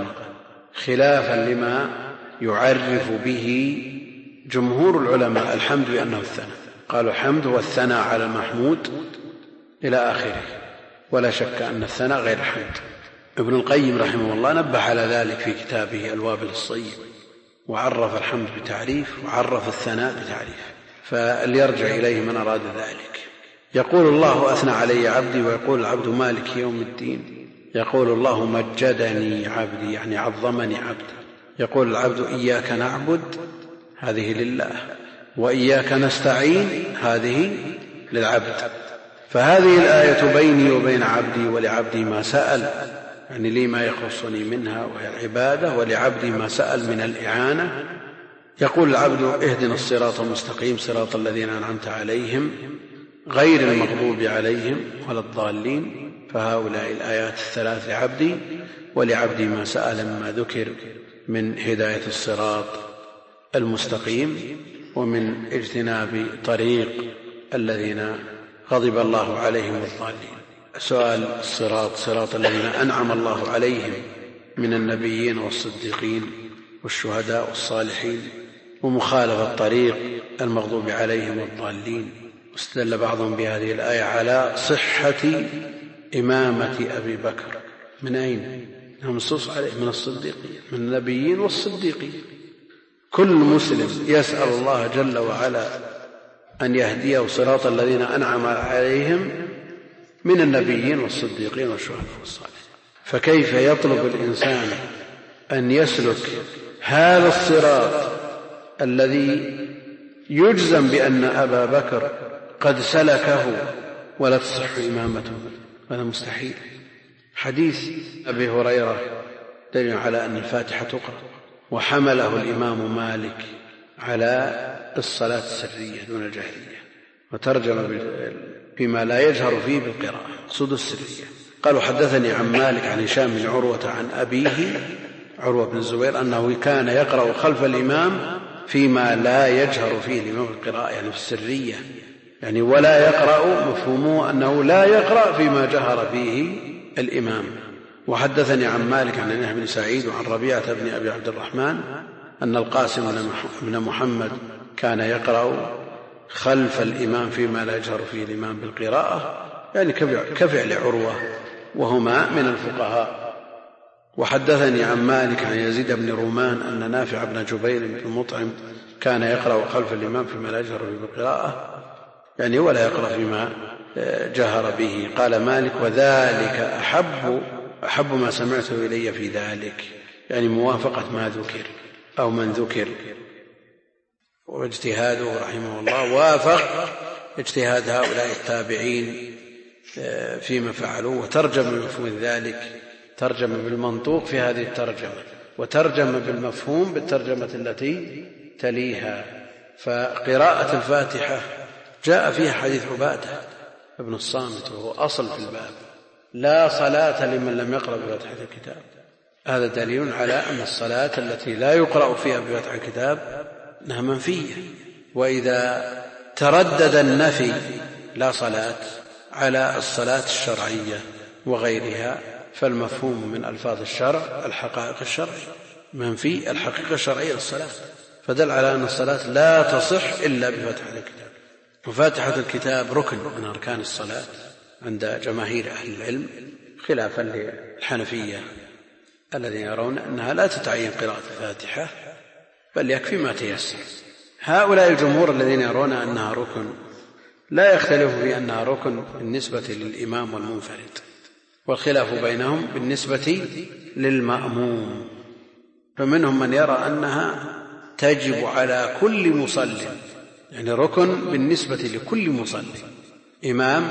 Speaker 2: خلافا لما يعرف به جمهور العلماء الحمد بأنه الثناء. قالوا الحمد والثناء على المحمود إلى آخره، ولا شك أن الثناء غير الحمد. ابن القيم رحمه الله نبه على ذلك في كتابه الوابل الصيب، وعرف الحمد بتعريف وعرف الثناء بتعريف، فليرجع إليه من أراد ذلك. يقول الله: أثنى علي عبدي. ويقول العبد: مالك يوم الدين. يقول الله: مجدني عبدي، يعني عظمني عبدي. يقول العبد: إياك نعبد، هذه لله، وإياك نستعين، هذه للعبد. فهذه الآية بيني وبين عبدي ولعبدي ما سأل، يعني لي ما يخصني منها وهي العبادة، ولعبدي ما سأل من الإعانة. يقول العبد: اهدنا الصراط المستقيم، صراط الذين أنعمت عليهم غير المغضوب عليهم ولا الضالين. فهؤلاء الآيات الثلاث لعبدي، ولعبدي ما سأل مما ذكر من هداية الصراط المستقيم ومن اجتناب طريق الذين غضب الله عليهم الضالين. سؤال الصراط: صراط الذين أنعم الله عليهم من النبيين والصديقين والشهداء والصالحين، ومخالفة طريق المغضوب عليهم والضالين. واستدل بعضهم بهذه الآية على صحة إمامة أبي بكر. من أين؟ منصوص عليه من الصديقين، من النبيين والصديقين. كل مسلم يسأل الله جل وعلا أن يهديه صراط الذين أنعم عليهم من النبيين والصديقين والشهداء والصالحين. فكيف يطلب الإنسان أن يسلك هذا الصراط الذي يجزم بأن أبا بكر قد سلكه ولا تصح إمامته؟ هذا مستحيل. حديث أبي هريرة دليل على أن الفاتحة تقرأ، وحمله الإمام مالك على الصلاة السرية دون الجهرية، وترجم بما لا يجهر فيه بالقراءة، مقصود السرية. قالوا: حدثني عن مالك عن هشام بن عروة عن أبيه عروة بن الزبير أنه كان يقرأ خلف الإمام فيما لا يجهر فيه الإمام بالقراءة، يعني في السرية، يعني ولا يقرأ مفهومه أنه لا يقرأ فيما جهر فيه الإمام. وحدثني عن مالك عن يحيى بن سعيد وعن ربيعة بن أبي عبد الرحمن أن القاسم بن محمد كان يقرأ خلف الإمام فيما لا يجهر فيه الإمام بالقراءة، يعني كفعل عروة وهما من الفقهاء. وحدثني عن مالك عن يزيد بن رومان أن نافع بن جبير بن مطعم كان يقرأ خلف الإمام فيما لا يجهر فيه بالقراءة، يعني ولا يقرأ فيما جهر به. قال مالك وذلك أحب, أحب ما سمعته إلي في ذلك، يعني موافقة ما ذكر أو من ذكر. واجتهاده رحمه الله وافق اجتهاد هؤلاء التابعين فيما فعلوا، وترجم بمفهوم ذلك، ترجم بالمنطوق في هذه الترجمة، وترجم بالمفهوم بالترجمة التي تليها. فقراءة الفاتحة جاء فيها حديث عبادة ابن الصامت وهو أصل في الباب: لا صلاة لمن لم يقرأ بفتحة الكتاب. هذا دليل على أن الصلاة التي لا يقرأ فيها بفتح الكتاب انها منفية. وإذا تردد النفي لا صلاة على الصلاة الشرعية وغيرها فالمفهوم من ألفاظ الشرع الحقائق الشرعية، منفي الحقيقة الشرعية للصلاة، فدل على أن الصلاة لا تصح إلا بفتحة الكتاب. وفاتحة الكتاب ركن من أركان الصلاة عند جماهير أهل العلم، خلافا للحنفية الذين يرون أنها لا تتعين قراءة الفاتحة بل يكفي ما تيسر. هؤلاء الجمهور الذين يرون أنها ركن لا يختلف في أنها ركن بالنسبة للإمام والمنفرد، والخلاف بينهم بالنسبة للمأموم. فمنهم من يرى أنها تجب على كل مصل، يعني ركن بالنسبة لكل مصل، إمام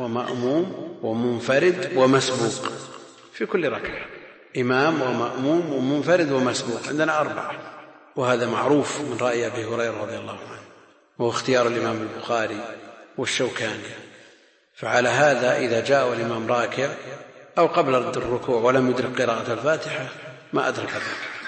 Speaker 2: ومأموم ومنفرد ومسبوق في كل ركعة، إمام ومأموم ومنفرد ومسبوق، عندنا أربعة. وهذا معروف من رأي أبي هريرة رضي الله عنه، وهو اختيار الإمام البخاري والشوكاني. فعلى هذا إذا جاء الإمام راكع أو قبل الركوع ولم يدرك قراءة الفاتحة ما أدرك الركعة،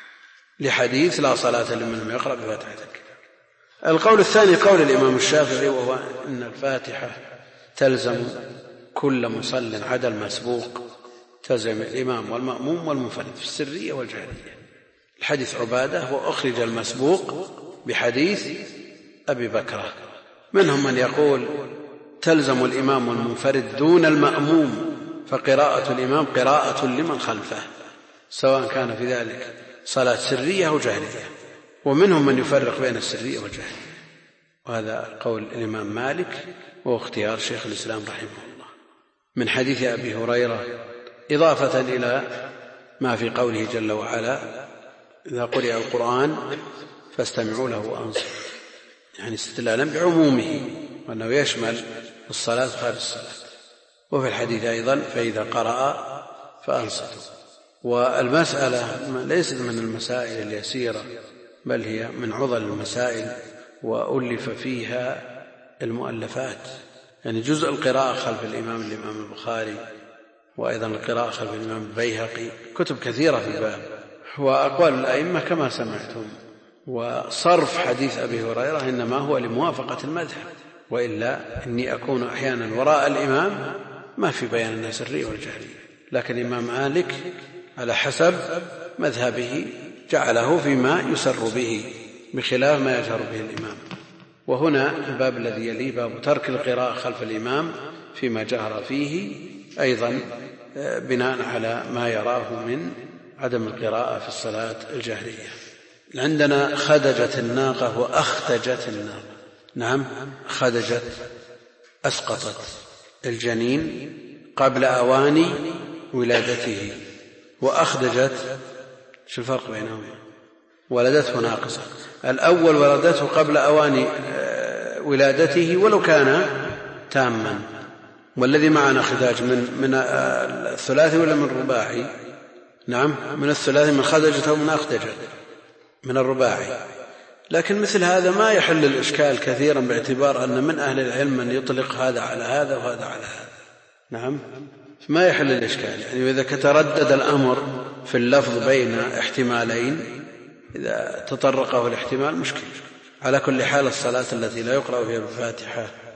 Speaker 2: لحديث لا صلاة لمن لم يقرأ بفاتحة الكتاب. القول الثاني قول الإمام الشافعي، وهو أن الفاتحة تلزم كل مصل عدا المسبوق، تلزم الإمام والمأموم والمنفرد في السرية والجهرية. الحديث عبادة وأخرج المسبوق بحديث أبي بكرة. منهم من يقول تلزم الإمام والمنفرد دون المأموم، فقراءة الإمام قراءة لمن خلفه سواء كان في ذلك صلاة سرية أو جهرية. ومنهم من يفرق بين السرية والجهرية، وهذا قول الإمام مالك واختيار شيخ الإسلام رحمه الله من حديث أبي هريرة، إضافة إلى ما في قوله جل وعلا: إذا قرئ القرآن فاستمعوا له وأنصتوا، يعني استدلالا بعمومه وأنه يشمل الصلاة خارج الصلاة. وفي الحديث أيضا: فإذا قرأ فأنصتوا. والمسألة ليست من المسائل اليسيرة، بل هي من عضل المسائل، وألف فيها المؤلفات، يعني جزء القراءة خلف الإمام الإمام البخاري، وأيضا القراءة خلف الإمام البيهقي، كتب كثيرة في الباب، وأقوال الأئمة كما سمعتم. وصرف حديث أبي هريرة إنما هو لموافقة المذهب، وإلا إني أكون أحيانا وراء الإمام ما في بيان أنها سرية والجهرية، لكن الإمام مالك على حسب مذهبه جعله فيما يسر به بخلاف ما يجهر به الإمام. وهنا الباب الذي يليه باب ترك القراءة خلف الإمام فيما جهر فيه، أيضا بناء على ما يراه من عدم القراءة في الصلاة الجهرية. عندنا خدجت الناقة وأختجت الناقة. نعم، خدجت أسقطت الجنين قبل أوان ولادته، وأخدجت شو الفرق بينهما؟ ولدته ناقصة. الأول ولدته قبل أوان ولادته ولو كان تاما. والذي معنا خداج من من الثلاثي ولا من الرباعي؟ نعم، من الثلاثي، من خدجت ومن أخدجت من الرباعي. لكن مثل هذا ما يحل الإشكال كثيرا، باعتبار أن من أهل العلم من يطلق هذا على هذا وهذا على هذا. نعم، ما يحل الإشكال. يعني إذا تردد الأمر في اللفظ بين احتمالين، إذا تطرقه الاحتمال مشكل. على كل حال الصلاة التي لا يقرأ فيها بالفاتحة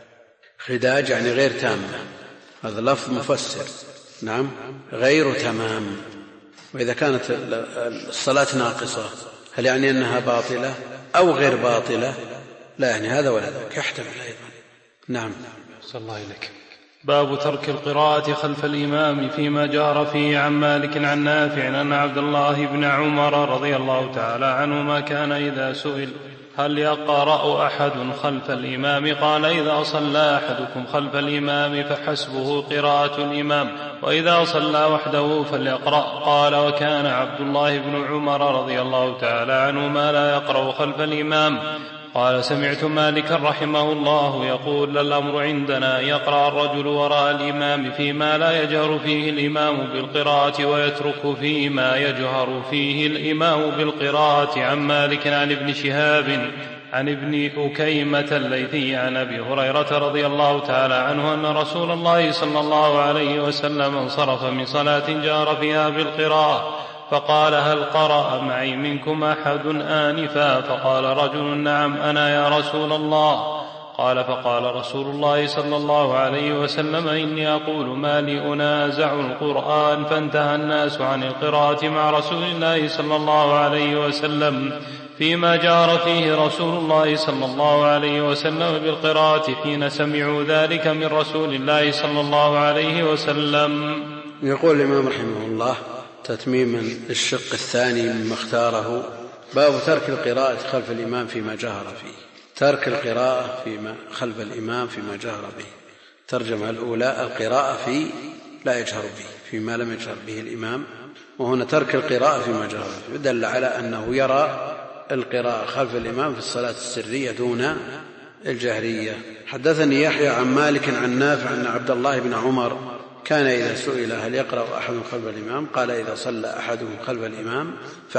Speaker 2: خداج يعني غير تامة، هذا لفظ مفسر. نعم، غير تمام. وإذا كانت الصلاة ناقصة هل يعني أنها باطلة أو غير باطلة؟ لا يعني هذا ولا ذاك، يحتمل أيضا. نعم.
Speaker 3: صلى الله عليك. باب ترك القراءة خلف الإمام فيما جار فيه عن مالك عن نافع أن عبد الله بن عمر رضي الله تعالى عنهما كان إذا سئل هل يقرأ أحد خلف الإمام قال إذا صلى أحدكم خلف الإمام فحسبه قراءة الإمام، وإذا صلى وحده فليقرأ. قال وكان عبد الله بن عمر رضي الله تعالى عنهما لا يقرأ خلف الإمام. قال سمعت مالكا رحمه الله يقول الأمر عندنا يقرأ الرجل وراء الإمام فيما لا يجهر فيه الإمام بالقراءة ويترك فيما يجهر فيه الإمام بالقراءة. عن مالك عن ابن شهاب عن ابن أكيمة الليثي عن أبي هريرة رضي الله تعالى عنه أن رسول الله صلى الله عليه وسلم انصرف من صلاة جار فيها بالقراءة فقال هل قرأ معي منكم أحد آنفا؟ فقال رجل نعم أنا يا رسول الله. قال فقال رسول الله صلى الله عليه وسلم إني أقول ما لي أنازع القرآن. فانتهى الناس عن القراءة مع رسول الله صلى الله عليه وسلم فيما جار فيه رسول الله صلى الله عليه وسلم بالقراءة حين سمعوا ذلك من رسول الله صلى الله عليه وسلم.
Speaker 2: يقول الإمام رحمه الله تتميما الشق الثاني مما اختاره: باب ترك القراءة خلف الإمام فيما جهر فيه. ترك القراءة فيما خلف الإمام فيما جهر به. ترجمة الأولى: القراءة في لا يجهر به، فيما لم يجهر به الإمام، وهنا ترك القراءة فيما جهر به، دل على أنه يرى القراءة خلف الإمام في الصلاة السرية دون الجهرية. حدثني يحيى عن مالك عن نافع أن عبد الله بن عمر كان إذا سئل هل يقرأ أحد خلف الإمام قال إذا صلى أحدهم خلف الإمام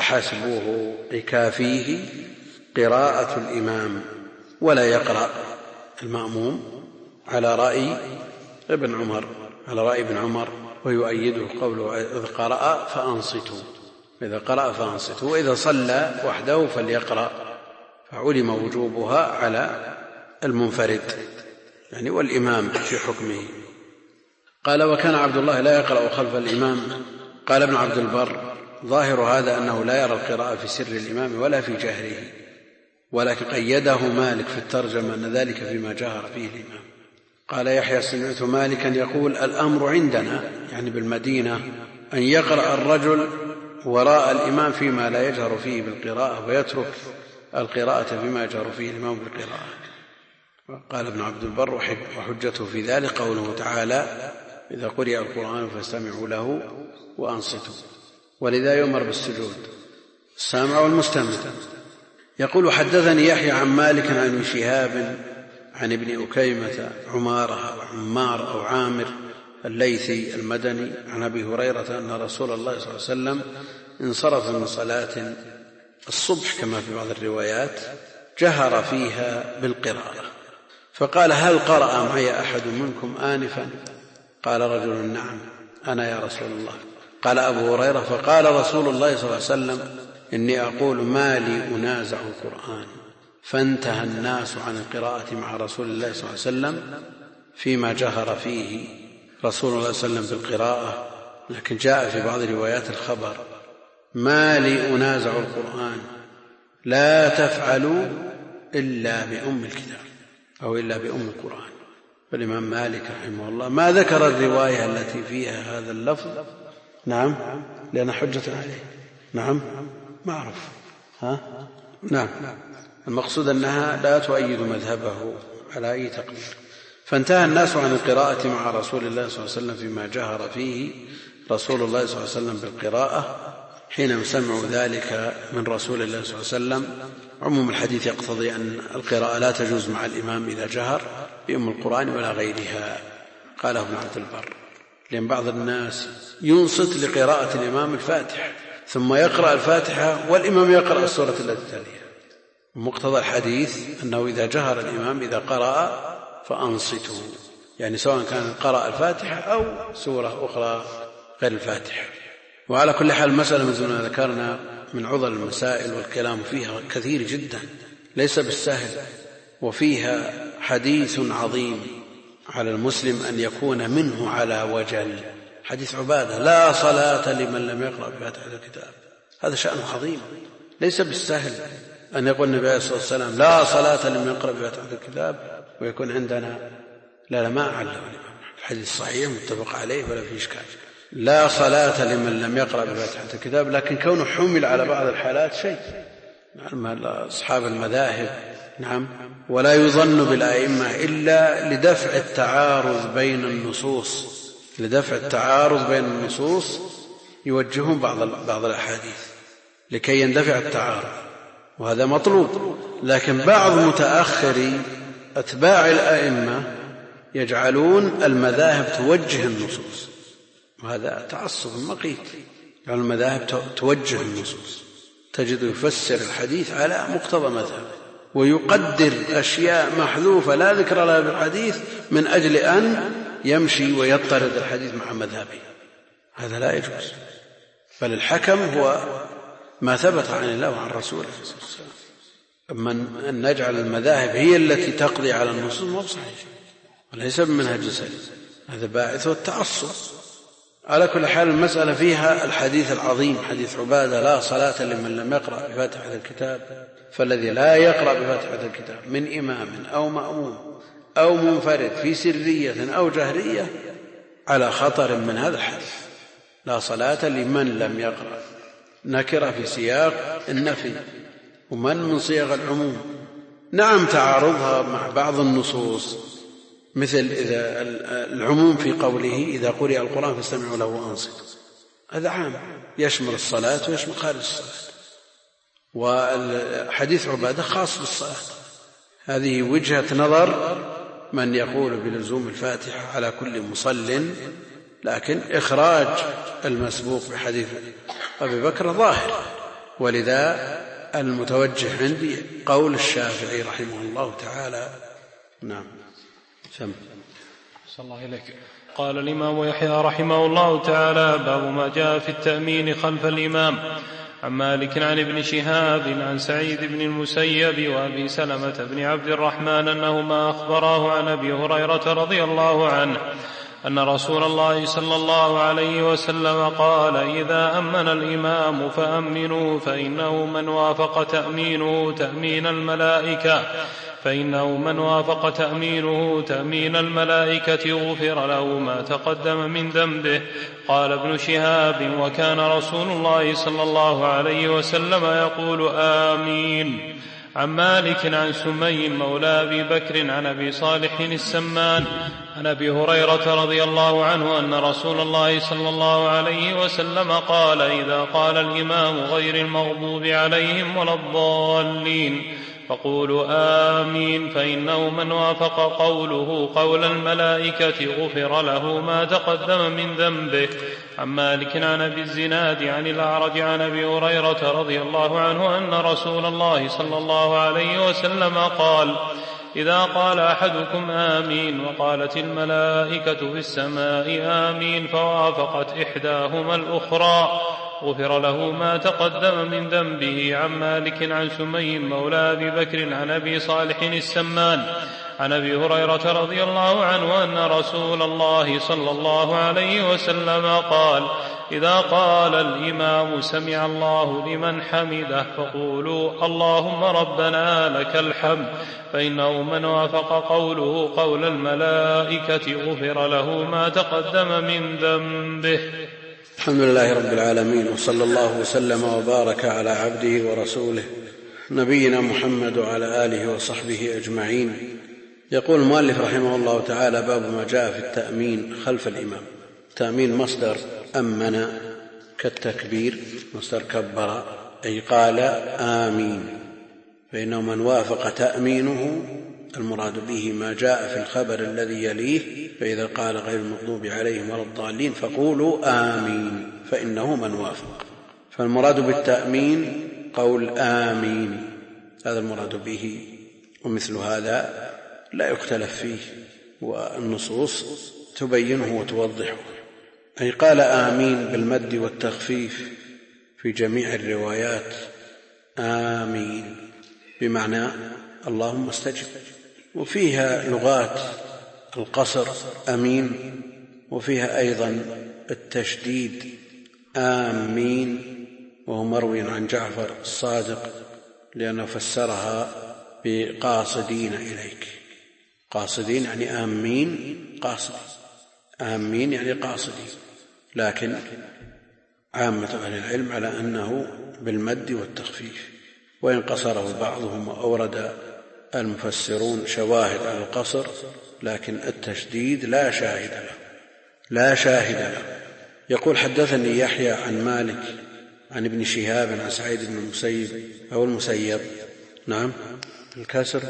Speaker 2: فحسبوه لكافيه قراءة الإمام ولا يقرأ المأموم، على رأي ابن عمر على رأي ابن عمر ويؤيده قوله إذا قرأ فأنصتوا إذا قرأ فأنصتوا وإذا صلى وحده فليقرأ، فعلم وجوبها على المنفرد يعني والإمام في حكمه. قال وكان عبد الله لا يقرأ خلف الإمام. قال ابن عبد البر ظاهر هذا أنه لا يرى القراءة في سر الإمام ولا في جهره، ولكن قيده مالك في الترجمة أن ذلك فيما جهر فيه الإمام. قال يحيى سمعت مالكا يقول الأمر عندنا يعني بالمدينة أن يقرأ الرجل وراء الإمام فيما لا يجهر فيه بالقراءة ويترك القراءة فيما يجهر فيه الإمام بالقراءة. قال ابن عبد البر وحجته في ذلك قوله تعالى إذا قرئ القرآن فاستمعوا له وأنصتوا، ولذا يؤمر بالسجود السامع والمستمع. يقول حدثني يحيى عن مالك عن ابن شهاب عن ابن أكيمة عمارة أو عمار أو عامر الليثي المدني عن أبي هريرة أن رسول الله صلى الله عليه وسلم انصرف من صلاة الصبح كما في بعض الروايات جهر فيها بالقراءة فقال هل قرأ معي أحد منكم آنفا؟ قال رجل نعم أنا يا رسول الله. قال أبو هريرة فقال رسول الله صلى الله عليه وسلم إني أقول ما لي أنازع القرآن. فانتهى الناس عن القراءة مع رسول الله صلى الله عليه وسلم فيما جهر فيه رسول الله صلى الله عليه وسلم بالقراءة، لكن جاء في بعض روايات الخبر ما لي أنازع القرآن لا تفعلوا إلا بأم الكتاب أو إلا بأم القرآن. فالإمام مالك رحمه الله ما ذكر الرواية التي فيها هذا اللفظ، نعم لأن حجة عليه، نعم معروف ها نعم المقصود أنها لا تؤيد مذهبه على أي تقدير. فانتهى الناس عن القراءة مع رسول الله صلى الله عليه وسلم فيما جهر فيه رسول الله صلى الله عليه وسلم بالقراءة حين سمعوا ذلك من رسول الله صلى الله عليه وسلم. عموم الحديث يقتضي أن القراءة لا تجوز مع الإمام إذا جهر بأم القرآن ولا غيرها. قاله ابن عبد البر لأن بعض الناس ينصت لقراءة الإمام الفاتحة ثم يقرأ الفاتحة والإمام يقرأ السورة التي تليها. مقتضى الحديث أنه إذا جهر الإمام إذا قرأ فأنصتوا، يعني سواء كان قرأ الفاتحة أو سورة أخرى غير الفاتحة. وعلى كل حال المسألة مثل ما ذكرنا من عضل المسائل والكلام فيها كثير جدا ليس بالسهل، وفيها حديث عظيم على المسلم أن يكون منه على وجل. حديث عبادة لا صلاة لمن لم يقرأ بفاتحة الكتاب، هذا شأن عظيم ليس بالسهل أن يقول النبي عليه الصلاة والسلام لا صلاة لمن يقرأ بفاتحة الكتاب ويكون عندنا لا لا ما أعلم. الحديث صحيح متفق عليه ولا في إشكال، لا صلاة لمن لم يقرأ بفاتحة الكتاب، لكن كونه حمل على بعض الحالات شيء. نعم أصحاب المذاهب نعم، ولا يظن بالأئمة إلا لدفع التعارض بين النصوص، لدفع التعارض بين النصوص يوجهون بعض بعض الأحاديث لكي يندفع التعارض، وهذا مطلوب. لكن بعض متأخري أتباع الأئمة يجعلون المذاهب توجه النصوص، وهذا تعصب مقيت. يعني المذاهب توجه النصوص، تجد يفسر الحديث على مقتضى مذهب ويقدر أشياء محذوفة لا ذكر لها بالحديث من أجل أن يمشي ويضطرد الحديث مع مذهبه، هذا لا يجوز. بل الحكم هو ما ثبت عن الله وعن رسوله صلى الله عليه وسلم. أما أن نجعل المذاهب هي التي تقضي على النصوص ما صحيح، وليس بمنهج سليم، هذا باعث التعصب. على كل حال المسألة فيها الحديث العظيم حديث عبادة لا صلاة لمن لم يقرأ بفاتحة الكتاب، فالذي لا يقرأ بفاتحة الكتاب من إمام أو مأموم أو منفرد في سرية أو جهرية على خطر من هذا الحديث. لا صلاة لمن لم يقرأ، نكرة في سياق النفي، ومن من صيغ العموم. نعم تعارضها مع بعض النصوص، مثل إذا العموم في قوله إذا قرئ القرآن فاستمعوا له وأنصتوا، هذا عام يشمل الصلاة ويشمل خارج الصلاة. والحديث عبادة خاص بالصلاة. هذه وجهة نظر من يقول بلزوم الفاتحة على كل مصل، لكن إخراج المسبوق بحديث أبي بكر ظاهر، ولذا المتوجه عندي قول الشافعي رحمه الله تعالى. نعم سم.
Speaker 3: صلى الله إليك. قال الإمام يحيى رحمه الله تعالى: باب ما جاء في التأمين خلف الإمام. عن مالك عن ابن شهاب عن سعيد بن المسيب وأبي سلمة بن عبد الرحمن أنهما أخبراه عن أبي هريرة رضي الله عنه أن رسول الله صلى الله عليه وسلم قال: إذا أمن الإمام فأمنوا، فإنه من وافق تأمينه تأمين الملائكة فإنه من وافق تأمينه تأمين الملائكة غفر له ما تقدم من ذنبه. قال ابن شهاب: وكان رسول الله صلى الله عليه وسلم يقول آمين. عن مالك عن سمي مولى أبي بكر عن أبي صالح السمان عن أبي هريرة رضي الله عنه أن رسول الله صلى الله عليه وسلم قال: إذا قال الإمام غير المغضوب عليهم ولا الضالين فقولوا آمين، فإنه من وافق قوله قول الملائكة غفر له ما تقدم من ذنبه. عن مالك عن أبي الزناد عن الأعرج عن أبي هريرة رضي الله عنه أن رسول الله صلى الله عليه وسلم قال: إذا قال أحدكم آمين وقالت الملائكة في السماء آمين فوافقت إحداهما الأخرى غفر له ما تقدم من ذنبه. عن مالك عن سمي مولى أبي بكر عن أبي صالح السمان عن أبي هريرة رضي الله عنه أن رسول الله صلى الله عليه وسلم قال: إذا قال الإمام سمع الله لمن حمده فقولوا اللهم ربنا لك الحمد، فإنه من وافق قوله قول الملائكة غفر له ما تقدم من ذنبه.
Speaker 2: الحمد لله رب العالمين، وصلى الله وسلم وبارك على عبده ورسوله نبينا محمد وعلى آله وصحبه أجمعين. يقول المؤلف رحمه الله تعالى: باب ما جاء في التأمين خلف الإمام. التأمين مصدر أمن كالتكبير، مصدر كبر أي قال آمين، فإنه من وافق تأمينه المراد به ما جاء في الخبر الذي يليه: فإذا قال غير المغضوب عليهم ولا الضالين فقولوا آمين، فإنه من وافق. فالمراد بالتأمين قول آمين، هذا المراد به، ومثل هذا لا يختلف فيه، والنصوص تبينه وتوضحه. أي قال آمين بالمد والتخفيف في جميع الروايات، آمين بمعنى اللهم استجب. وفيها لغات القصر أمين، وفيها أيضا التشديد آمين، وهو مروي عن جعفر الصادق لأنه فسرها بقاصدين إليك. قاصدين يعني آمين قاصدين، آمين يعني قاصدين، لكن عامة أهل العلم على أنه بالمد والتخفيف، وإن قصره بعضهم وأورد المفسرون شواهد على القصر، لكن التشديد لا شاهد له لا شاهد له. يقول حدثني يحيى عن مالك عن ابن شهاب عن سعيد بن المسيب أو المسيب، نعم الكسر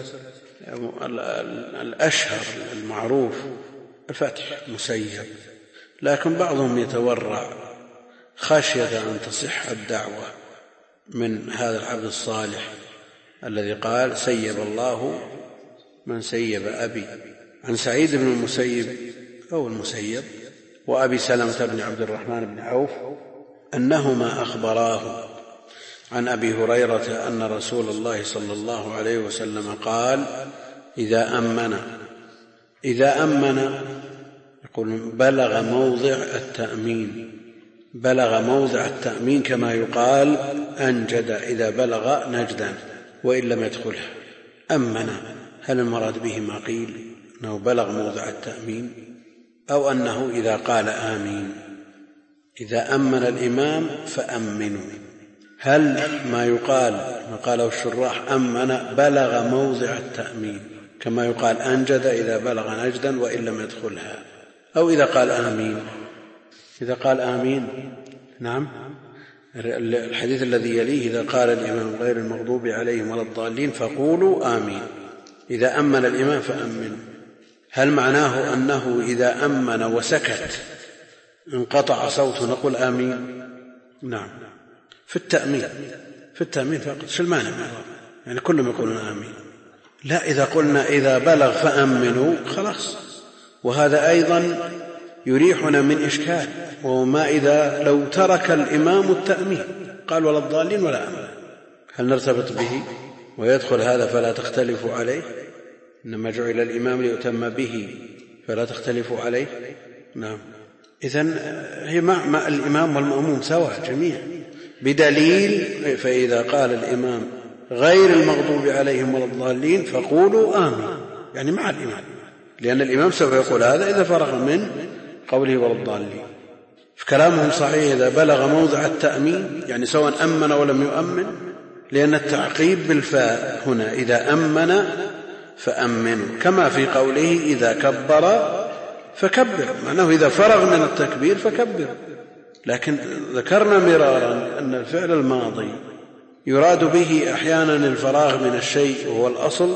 Speaker 2: الأشهر المعروف الفتح مسيب، لكن بعضهم يتورع خشية أن تصح الدعوة من هذا العبد الصالح الذي قال سيب الله من سيب أبي، عن سعيد بن المسيب أو المسيب وأبي سلمة بن عبد الرحمن بن عوف أنهما أخبراه عن أبي هريرة أن رسول الله صلى الله عليه وسلم قال إذا أمن إذا أمن يقول بلغ موضع التأمين، بلغ موضع التأمين كما يقال أنجد إذا بلغ نجدا وإن لم يدخلها. أمن، هل المراد به ما قيل أنه بلغ موضع التأمين، أو أنه إذا قال آمين؟ إذا أمن الإمام فأمنوا، هل ما يقال ما قاله الشراح أمن بلغ موضع التأمين كما يقال أنجد إذا بلغ نجدا وإن لم يدخلها، أو إذا قال آمين؟ إذا قال آمين نعم. الحديث الذي يليه إذا قال الإمام غير المغضوب عليهم ولا الضالين فقولوا آمين، إذا أمن الإمام فأمنوا. هل معناه أنه إذا أمن وسكت انقطع صوته نقول آمين؟ نعم، في التأمين في التأمين فقط. شو المانع يعني كلهم يقولون آمين؟ لا، إذا قلنا إذا بلغ فأمنوا خلاص. وهذا أيضا يريحنا من إشكال، وما إذا لو ترك الإمام التأمين قال ولا الضالين ولا أمن، هل نرتبط به ويدخل هذا فلا تختلفوا عليه؟ إنما جعل الإمام ليؤتم به فلا تختلفوا عليه. نعم، إذن هي مع الإمام والمأموم سواء جميع بدليل فإذا قال الإمام غير المغضوب عليهم ولا الضالين فقولوا آمين، يعني مع الإمام، لأن الإمام سوف يقول هذا إذا فرغ من قوله ولا الضالين. فكلامهم صحيح إذا بلغ موضع التأمين، يعني سواء أمن ولم يؤمن، لأن التعقيب بالفاء هنا إذا أمن فأمنوا، كما في قوله إذا كبر فكبر، معناه إذا فرغ من التكبير فكبر. لكن ذكرنا مرارا أن الفعل الماضي يراد به أحيانا الفراغ من الشيء وهو الأصل،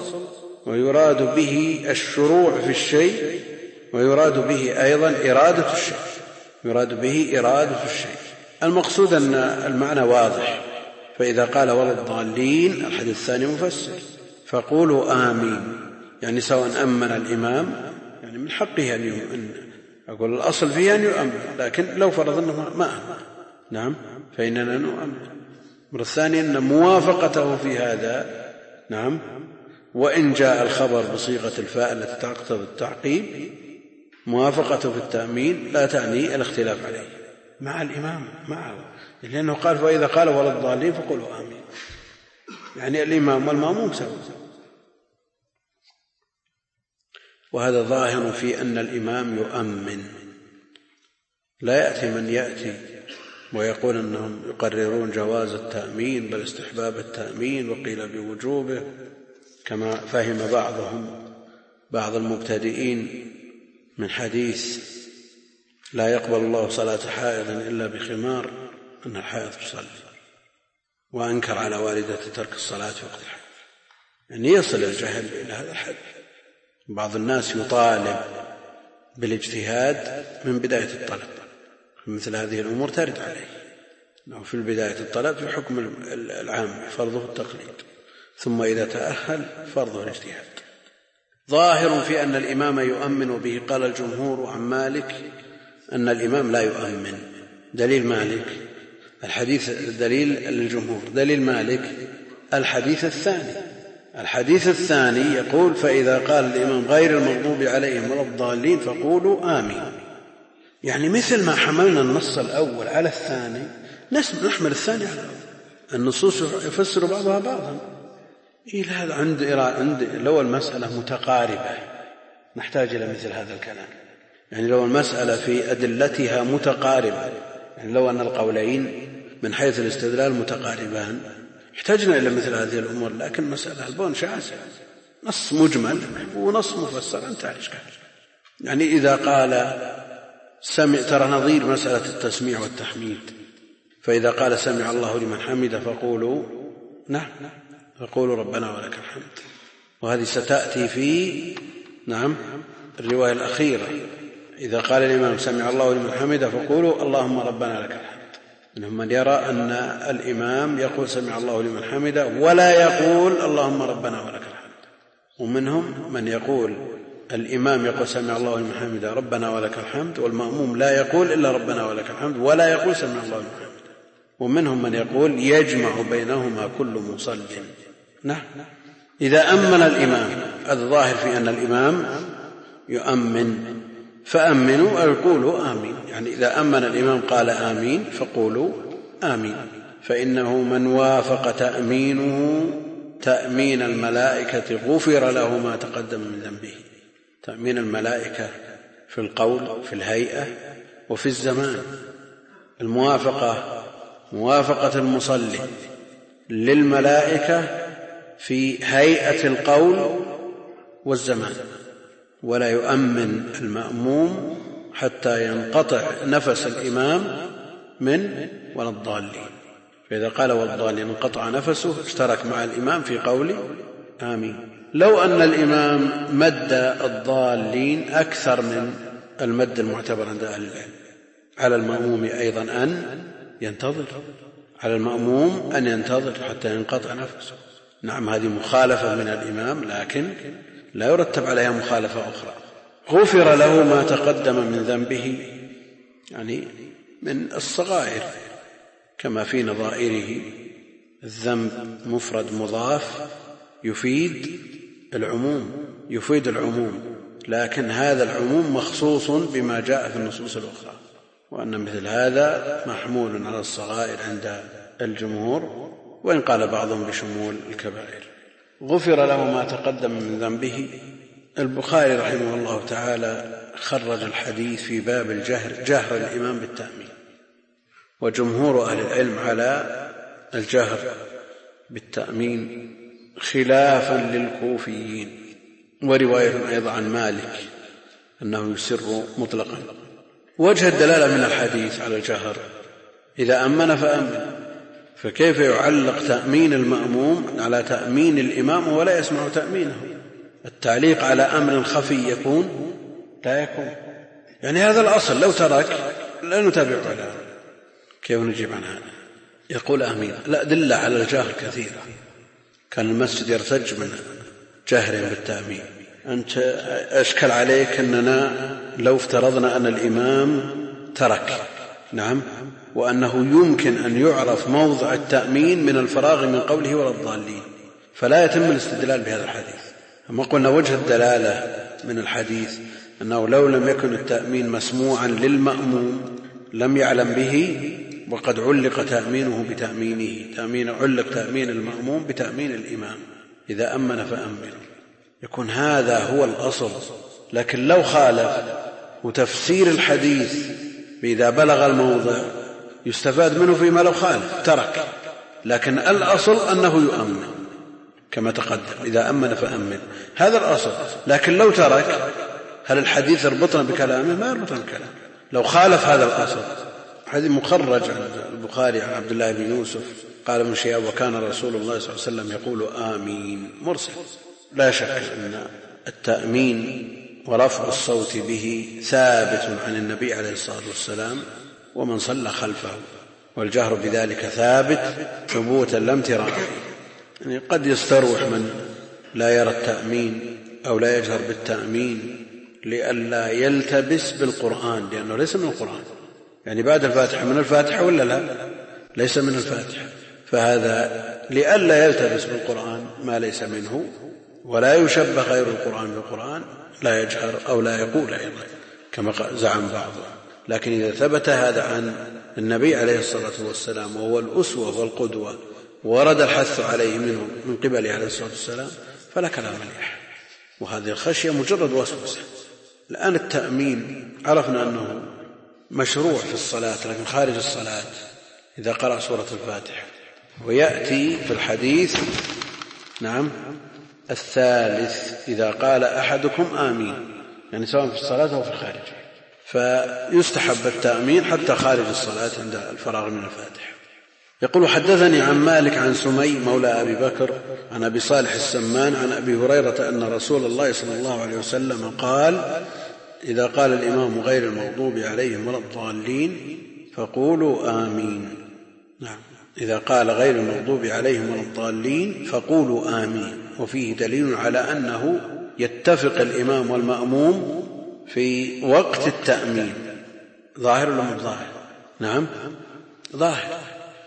Speaker 2: ويراد به الشروع في الشيء، ويراد به أيضا إرادة الشيء، يراد به إرادة الشيء. المقصود أن المعنى واضح. فإذا قال ولا الضالين الحديث الثاني مفسر، فقولوا آمين، يعني سواء أمن الإمام يعني من حقه أن يؤمن، أقول الأصل فيه أن يؤمن، لكن لو فرض أنه ما أمن نعم فإننا نؤمن. مرة الثانية أن موافقته في هذا نعم، وإن جاء الخبر بصيغة الفاء التي تقتضي التعقيب، موافقته في التأمين لا تعني الاختلاف عليه مع الإمام معه، لأنه قال فإذا قال ولا الضالين فقولوا آمين، يعني الإمام والمأموم سواء. وهذا ظاهر في أن الإمام يؤمن، لا يأتي من يأتي ويقول أنهم يقررون جواز التأمين بل استحباب التأمين وقيل بوجوبه، كما فهم بعضهم بعض المبتدئين من حديث لا يقبل الله صلاة حائض إلا بخمار أن الحائض تصلي، وأنكر على والدة ترك الصلاة في وقت الحيض. يعني يصل الجهل إلى هذا الحد. بعض الناس يطالب بالاجتهاد من بداية الطلب، مثل هذه الأمور ترد عليه في البداية الطلب في حكم العام فرضه التقليد، ثم إذا تأهل فرضه الاجتهاد. ظاهر في أن الإمام يؤمن به. قال الجمهور عن مالك أن الإمام لا يؤمن. دليل مالك الحديث، دليل للجمهور دليل مالك الحديث الثاني الحديث الثاني يقول فإذا قال الإمام غير المغضوب عليهم ولا الضالين فقولوا آمين. يعني مثل ما حملنا النص الأول على الثاني نحمل الثاني على الأول. النصوص يفسر بعضها بعضا. إلى هذا عند عند لو المسألة متقاربة نحتاج إلى مثل هذا الكلام. يعني لو المسألة في أدلتها متقاربة، يعني لو أن القولين من حيث الاستدلال متقاربان احتاجنا إلى مثل هذه الأمور. لكن مسألة البون شاسع، نص مجمل ونص مفسر انتهى الإشكال. يعني إذا قال سمع، ترى نظير مسألة التسميع والتحميد، فإذا قال سمع الله لمن حمده فقولوا نعم فقولوا ربنا ولك الحمد. وهذه ستأتي في نعم الرواية الأخيرة. إذا قال الإمام سمع الله لمن حمده فقولوا اللهم ربنا لك الحمد. منهم من يرى أن الإمام يقول سمع الله لمن حمده ولا يقول اللهم ربنا ولك الحمد، ومنهم من يقول الإمام يقول سمع الله لمن حمده ربنا ولك الحمد، والمأموم لا يقول إلا ربنا ولك الحمد ولا يقول سمع الله لمن حمده. ومنهم من يقول يجمع بينهما كل مصل. نعم. إذا أمن الإمام، الظاهر في أن الإمام يؤمن فأمنوا أو قولوا آمين. يعني إذا أمن الإمام قال آمين فقولوا آمين، فإنه من وافق تأمينه تأمين الملائكة غفر له ما تقدم من ذنبه. تأمين الملائكة في القول في الهيئة وفي الزمان. الموافقة موافقة المصلي للملائكة في هيئة القول والزمان، ولا يؤمن المأموم حتى ينقطع نفس الإمام من ولا الضالين. فإذا قال والضالين انقطع نفسه اشترك مع الإمام في قول آمين. لو أن الإمام مد الضالين أكثر من المد المعتبر عند أهل العلم، على المأموم أيضا أن ينتظر على المأموم أن ينتظر حتى ينقطع نفسه. نعم هذه مخالفة من الإمام، لكن لا يرتب عليها مخالفة أخرى. غفر له ما تقدم من ذنبه، يعني من الصغائر كما في نظائره. الذنب مفرد مضاف يفيد العموم يفيد العموم لكن هذا العموم مخصوص بما جاء في النصوص الأخرى، وأن مثل هذا محمول على الصغائر عند الجمهور، وإن قال بعضهم بشمول الكبائر. غفر له ما تقدم من ذنبه. البخاري رحمه الله تعالى خرج الحديث في باب الجهر، جهر الإمام بالتأمين، وجمهور أهل العلم على الجهر بالتأمين خلافا للكوفيين. ورواية أيضا عن مالك أنه يسر مطلقا. وجه الدلالة من الحديث على الجهر إذا أمن فأمن، فكيف يعلق تأمين المأموم على تأمين الإمام ولا يسمع تأمينه؟ التعليق على أمر خفي يكون لا يكون. يعني هذا الأصل لو ترك لا نتابعه على. كيف نجيب عن هذا؟ يقول آمين. لا دل على الجهر كثيرا، كان المسجد يرتج من جهر بالتأمين. أنت أشكل عليك أننا لو افترضنا أن الإمام ترك، نعم، وأنه يمكن أن يعرف موضع التأمين من الفراغ من قوله ولا الضالين، فلا يتم الاستدلال بهذا الحديث. أما قلنا وجه الدلالة من الحديث أنه لو لم يكن التأمين مسموعا للمأموم لم يعلم به، وقد علق تأمينه بتأمينه، تأمين علق تأمين المأموم بتأمين الإمام. إذا أمن فأمن، يكون هذا هو الأصل. لكن لو خالف، وتفسير الحديث إذا بلغ الموضع يستفاد منه فيما لو خالف ترك، لكن الأصل أنه يؤمن كما تقدم. إذا أمن فأمن، هذا الأصل. لكن لو ترك، هل الحديث يربطنا بكلامه؟ ما يربطنا بكلامه. لو خالف هذا الأصل. هذه مخرج عند البخاري عن عبد الله بن يوسف قال ابن شهاب وكان رسول الله صلى الله عليه وسلم يقول آمين مرسل. لا شك أن التأمين ورفع الصوت به ثابت عن النبي عليه الصلاة والسلام ومن صلى خلفه، والجهر بذلك ثابت ثبوتا لا امتراء. يعني قد يستروح من لا يرى التأمين أو لا يجهر بالتأمين لئلا يلتبس بالقرآن، لأنه ليس من القرآن. يعني بعد الفاتحة من الفاتحة ولا لا؟ ليس من الفاتحة، فهذا لئلا يلتبس بالقرآن ما ليس منه ولا يشبه غير القرآن بالقرآن لا يجهر أو لا يقول أيضا كما زعم بعضهم. لكن إذا ثبت هذا عن النبي عليه الصلاة والسلام وهو الأسوة والقدوة ورد الحث عليه منه من قبله عليه الصلاة والسلام فلا كلام مليح. وهذه الخشية مجرد وسوسة. الآن التأمين عرفنا أنه مشروع في الصلاة لكن خارج الصلاة إذا قرأ سورة الفاتحة، ويأتي في الحديث نعم الثالث إذا قال أحدكم آمين، يعني سواء في الصلاة أو في الخارج، فيستحب التأمين حتى خارج الصلاة عند الفراغ من الفاتحة. يقول حدثني عن مالك عن سمي مولى أبي بكر عن أبي صالح السمان عن أبي هريرة أن رسول الله صلى الله عليه وسلم قال إذا قال الإمام غير المغضوب عليهم ولا الضالين فقولوا آمين. نعم، إذا قال غير المغضوب عليهم ولا الضالين فقولوا آمين. وفيه دليل على أنه يتفق الإمام والمأموم في وقت التأمين. ظاهر ولا مش ظاهر؟ نعم ظاهر.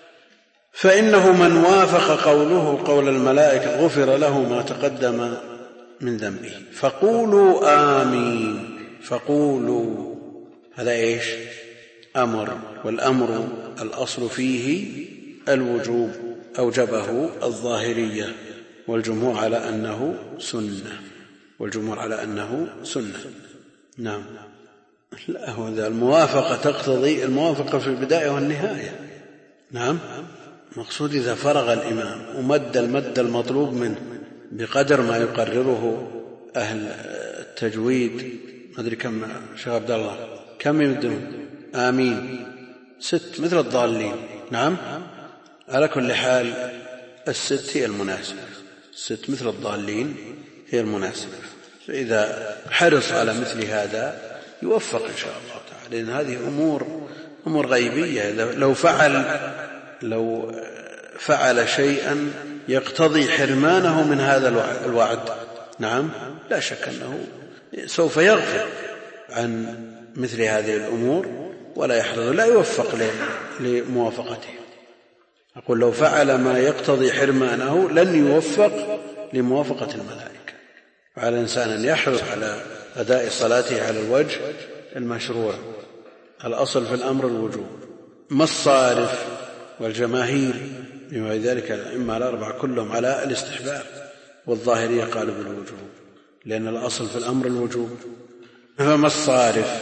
Speaker 2: فإنه من وافق قوله قول الملائكة غفر له ما تقدم من ذنبه. فقولوا آمين. فقولوا هذا إيش؟ أمر، والأمر الأصل فيه الوجوب، أوجبه الظاهرية والجمهور على أنه سنة، والجمهور على أنه سنة. نعم، لا هو ذا الموافقة تقتضي الموافقة في البداية والنهاية. نعم، مقصود إذا فرغ الإمام ومد المد المطلوب منه بقدر ما يقرره أهل التجويد، ما أدري كم شيخ عبد الله كم يمدون آمين؟ ست مثل الضالين. نعم، على كل حال الست هي المناسبة، الست مثل الضالين هي المناسبة. فإذا حرص على مثل هذا يوفق إن شاء الله تعالى، لأن هذه أمور أمور غيبية. لو فعل لو فعل شيئا يقتضي حرمانه من هذا الوعد، نعم لا شك أنه سوف يغفر عن مثل هذه الأمور ولا يحرص، لا يوفق لموافقته. أقول لو فعل ما يقتضي حرمانه لن يوفق لموافقة الملائكة. وعلى الإنسان أن يحرص على أداء صلاته على الوجه المشروع. الأصل في الأمر الوجوب. ما الصارف والجماهير بما ذلك الأئمة الأربعة كلهم على الاستحباب، والظاهرية قالوا بالوجوب لأن الأصل في الأمر الوجوب. فما الصارف؟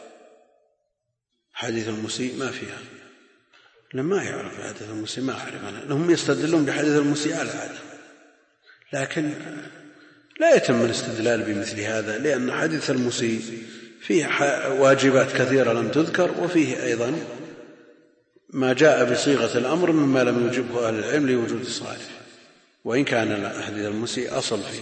Speaker 2: حديث المسيء ما فيها، لما يعرف حديث المسيء ما أعرف أنا، لهم يستدلون بحديث المسيء على هذا، لكن لا يتم الاستدلال بمثل هذا، لأن حديث المسيء فيه واجبات كثيرة لم تذكر، وفيه أيضا ما جاء بصيغة الأمر مما لم يجبه أهل العلم لوجود الصارف، وإن كان حديث المسيء أصل في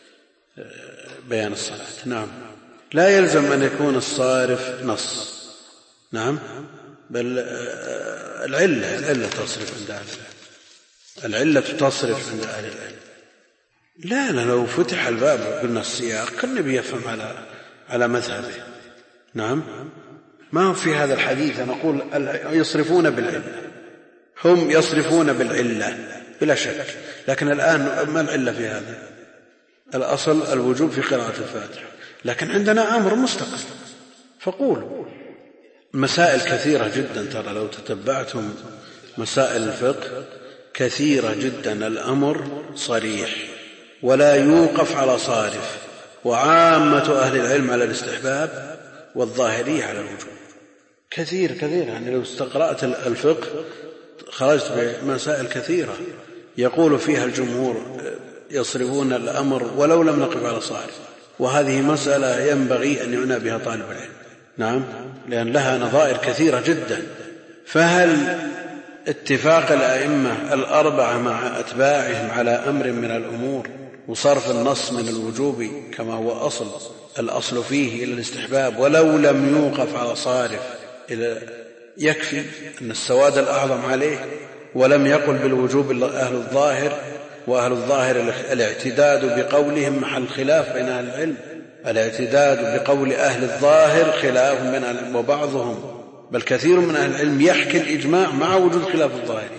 Speaker 2: بيان الصلاة. نعم، لا يلزم أن يكون الصارف نص. نعم، بل العلة العلة تصرف عند أهل العلم، العلة تصرف عند أهل العلم. لا لا لو فتح الباب قلنا السياق كان النبي يفهم على على مذهبه. نعم، ما هو في هذا الحديث نقول يصرفون بالعلة، هم يصرفون بالعلة بلا شك، لكن الآن ما العلة في هذا؟ الأصل الوجوب في قراءة الفاتحة، لكن عندنا أمر مستقل. فقولوا مسائل كثيرة جدا، ترى لو تتبعتم مسائل الفقه كثيرة جدا الأمر صريح ولا يوقف على صارف، وعامة أهل العلم على الاستحباب والظاهرية على الوجوب. كثير كثير، يعني لو استقرأت الفقه خرجت بمسائل كثيرة يقول فيها الجمهور يصرفون الأمر ولو لم نقف على صارف، وهذه مسألة ينبغي أن يعنى بها طالب العلم. نعم، لأن لها نظائر كثيرة جدا. فهل اتفاق الأئمة الأربعة مع أتباعهم على أمر من الأمور وصرف النص من الوجوب كما هو أصل الأصل فيه إلى الاستحباب ولو لم يوقف على صارف إلى يكفي أن السواد الأعظم عليه، ولم يقل بالوجوب أهل الظاهر، وأهل الظاهر الاعتداد بقولهم محل خلاف بين أهل العلم، الاعتداد بقول أهل الظاهر خلاف من، وبعضهم بل كثير من أهل العلم يحكي الإجماع مع وجود خلاف الظاهر،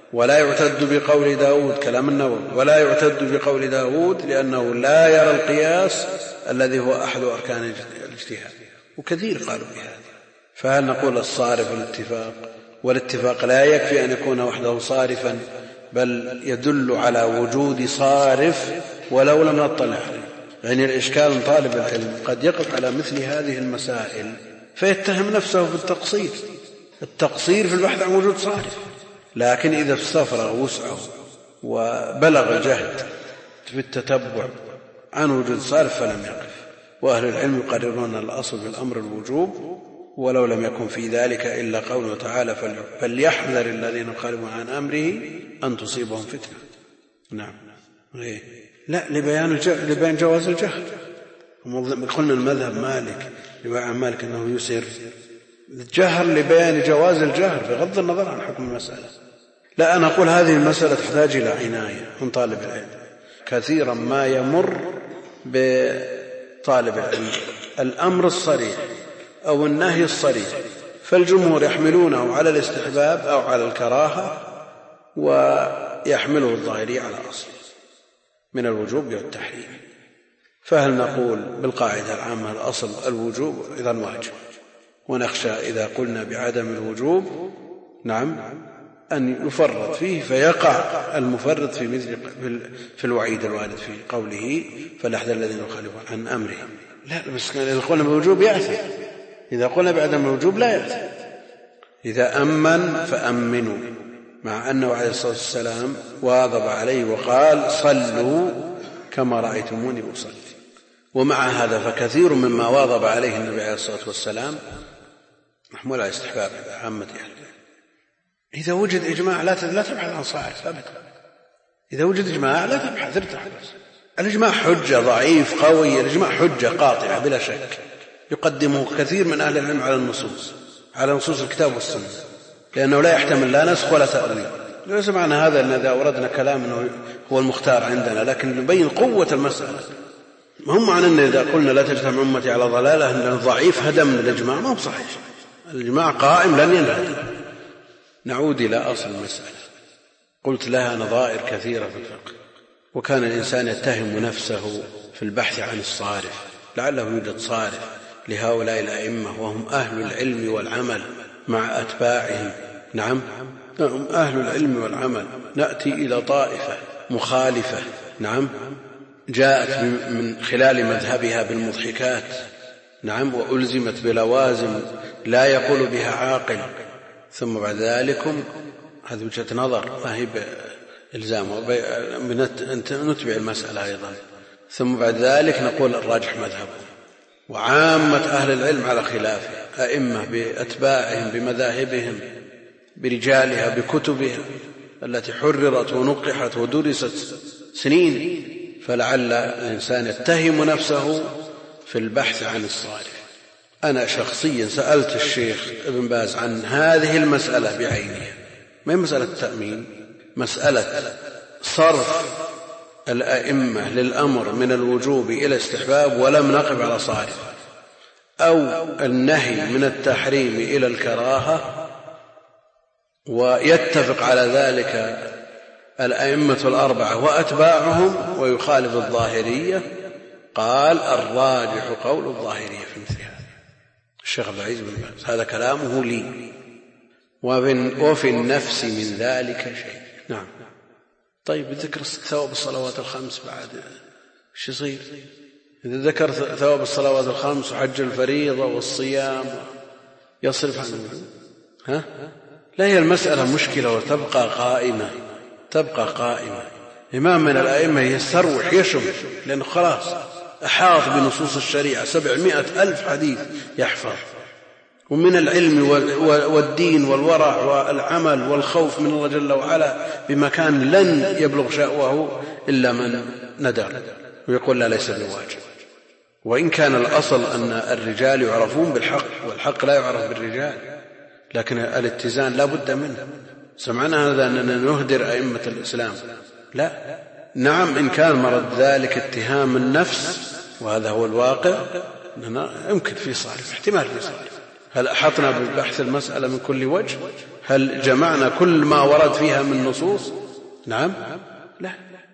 Speaker 2: ولا يعتد بقول داود كلام النووي، ولا يعتد بقول داود لأنه لا يرى القياس الذي هو أحد أركان الاجتهاد، وكثير قالوا بهذا. فهل نقول الصارف الاتفاق؟ والاتفاق لا يكفي أن يكون وحده صارفا، بل يدل على وجود صارف ولو لم نطلع عليه. يعني الإشكال طالب العلم قد يقف على مثل هذه المسائل فيتهم نفسه في التقصير التقصير في البحث عن وجود صارف، لكن إذا استفرغ وسعه وبلغ جهد في التتبع عن وجود صارف فلم يقف. وأهل العلم يقررون الأصل في الأمر الوجوب، ولو لم يكن في ذلك إلا قوله تعالى فليحذر الذين يخالفون عن أمره أن تصيبهم فتنة. نعم. إيه؟ لا، لبيان, لبيان جواز الجهل. قلنا المذهب مالك لبيان مالك أنه يسر الجهر لبيان جواز الجهر بغض النظر عن حكم المسألة. لا، أنا أقول هذه المسألة تحتاج إلى عناية من طالب العلم. كثيرا ما يمر بطالب العلم الأمر الصريح أو النهي الصريح، فالجمهور يحملونه على الاستحباب أو على الكراهة، ويحمله الظاهري على أصل من الوجوب والتحريم. فهل نقول بالقاعدة العامة الأصل الوجوب إذا واجب، ونخشى إذا قلنا بعدم الوجوب نعم أن يفرط فيه فيقع المفرط في مثل في الوعيد الوارد في قوله فليحذر الذين يخالفون عن أمره. لا، بس إذا قلنا بالوجوب يأثم، إذا قلنا بعدم الوجوب لا يأثم. إذا أمن فأمنوا، مع أنه عليه الصلاة والسلام واظب عليه وقال صلوا كما رأيتموني أصلي. ومع هذا فكثير مما واظب عليه النبي عليه الصلاة والسلام محمول على استحباب عامة أهل. إذا وجد إجماع لا تبحث عن صارف أبدا. إذا وجد إجماع لا تبحث، ارتاح. الإجماع حجة ضعيف قوي، الإجماع حجة قاطعة بلا شك، يقدمه كثير من أهل العلم على النصوص على نصوص الكتاب والسنة، لأنه لا يحتمل لا نسخ ولا تأويل. ليس معنى هذا أن إذا أردنا كلام أنه هو المختار عندنا، لكن نبين قوة المسألة. ما هم معنى أن إذا قلنا لا تجتمع أمتي على ضلالة أن الضعيف هدم الإجماع، ما هو صحيح. الإجماع قائم لن ينهدم. نعود إلى أصل المسألة. قلت لها نظائر كثيرة في الفقه، وكان الإنسان يتهم نفسه في البحث عن الصارف، لعله يوجد صارف لهؤلاء الأئمة وهم أهل العلم والعمل مع أتباعهم. نعم، هم أهل العلم والعمل. نأتي إلى طائفة مخالفة نعم جاءت من خلال مذهبها بالمضحكات نعم وألزمت بلوازم لا يقول بها عاقل، ثم بعد ذلك هذه وجهة نظر ما هي بإلزام، نتبع المسألة أيضا، ثم بعد ذلك نقول الراجح مذهبه. وعامة أهل العلم على خلافه، أئمة بأتباعهم بمذاهبهم برجالها بكتبها التي حررت ونقحت ودرست سنين. فلعل الإنسان يتهم نفسه في البحث عن الصارف. أنا شخصيا سألت الشيخ ابن باز عن هذه المسألة بعينها، ما هي مسألة التأمين، مسألة صرف الأئمة للأمر من الوجوب إلى استحباب ولم نقف على صارف، أو النهي من التحريم إلى الكراهة ويتفق على ذلك الأئمة الأربعة وأتباعهم ويخالف الظاهرية. قال الراجح قول الظاهرية في مثل هذا. الشيخ عبد العزيز بن باز هذا كلامه لي، وفي النفس من ذلك شيء. نعم. طيب ذكر ثواب الصلوات الخمس بعد شو يصير؟ إذا ذكر ثواب الصلوات الخمس وحج الفريضة والصيام يصرف عنه، ها؟ لا، هي المسألة مشكلة وتبقى قائمة، تبقى قائمة. إمام من الأئمة يستروح يشم، لأنه خلاص أحاط بنصوص الشريعة سبعمائة ألف حديث يحفظ، ومن العلم والدين والورع والعمل والخوف من الله جل وعلا بمكان لن يبلغ شأوه إلا من ندر ويقول لا ليس بواجب. وإن كان الأصل أن الرجال يعرفون بالحق والحق لا يعرف بالرجال، لكن الاتزان لا بد منه. سمعنا هذا أننا نهدر أئمة الإسلام، لا. نعم، إن كان مرض ذلك اتهام النفس وهذا هو الواقع، يمكن في صارف، احتمال في صارف، هل أحطنا ببحث المسألة من كل وجه؟ هل جمعنا كل ما ورد فيها من نصوص؟ نعم، لا.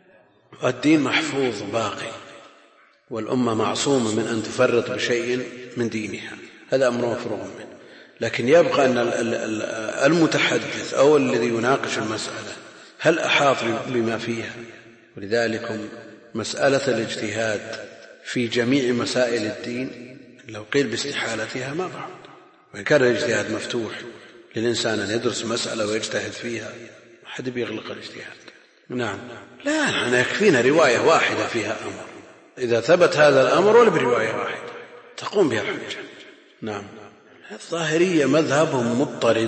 Speaker 2: الدين محفوظ باقي، والأمة معصومة من أن تفرط بشيء من دينها، هذا أمر مفروغ منه. لكن يبقى أن المتحدث أو الذي يناقش المسألة هل أحاط بما فيها؟ ولذلك مسألة الاجتهاد في جميع مسائل الدين لو قيل باستحالتها ما بعد، وإن كان الاجتهاد مفتوح للإنسان أن يدرس مسألة ويجتهد فيها، ما حد بيغلق الاجتهاد. نعم، لا، أنا يكفينا رواية واحدة فيها أمر، إذا ثبت هذا الأمر ولا برواية واحدة تقوم بها الحجة. نعم. الظاهرية مذهبهم مضطرد،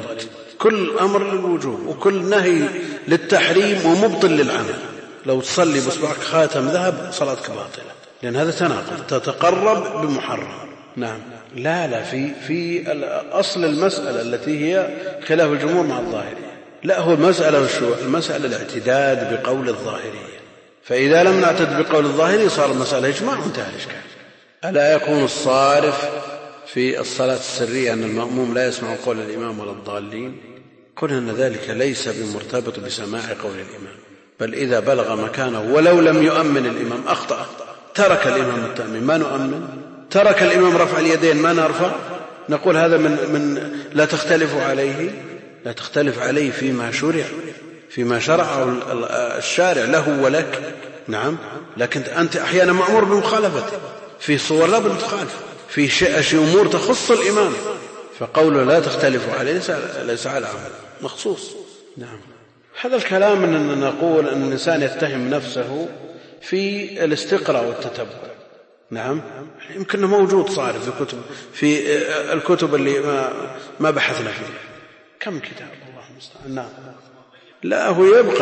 Speaker 2: كل أمر للوجوب وكل نهي للتحريم ومبطل للعمل. لو تصلي بإصبعك خاتم ذهب صلاتك باطلة، لأن هذا تناقض، تتقرب بمحرم. نعم، لا لا في في أصل المسألة التي هي خلاف الجمهور مع الظاهرية، لا، هو المسألة والشو المسألة الاعتداد بقول الظاهرية، فإذا لم نعتد بقول الظاهري صار المسألة إجماع وانتهى الإشكال. ألا يكون الصارف في الصلاة السرية أن المأموم لا يسمع قول الإمام ولا الضالين؟ قلنا أن ذلك ليس بمرتبط بسماع قول الإمام، بل إذا بلغ مكانه ولو لم يؤمن الإمام أخطأ، ترك الإمام التأمين ما نؤمن، ترك الإمام رفع اليدين ما نرفع، نقول هذا من, من لا تختلف عليه، لا تختلف عليه فيما شرع، فيما شرعه الشارع له ولك. نعم، لكن أنت أحيانا مأمور بمخالفته في صور لا بد تخالف، في شيء أمور تخص الإمام، فقوله لا تختلف عليه ليس على عمل مخصوص. نعم، هذا الكلام أننا نقول أن الإنسان يتهم نفسه في الاستقراء والتتبع. نعم، يمكن موجود صار في كتب، في الكتب اللي ما, ما بحثنا فيها كم كتاب، الله المستعان. نعم، لا، هو يبقى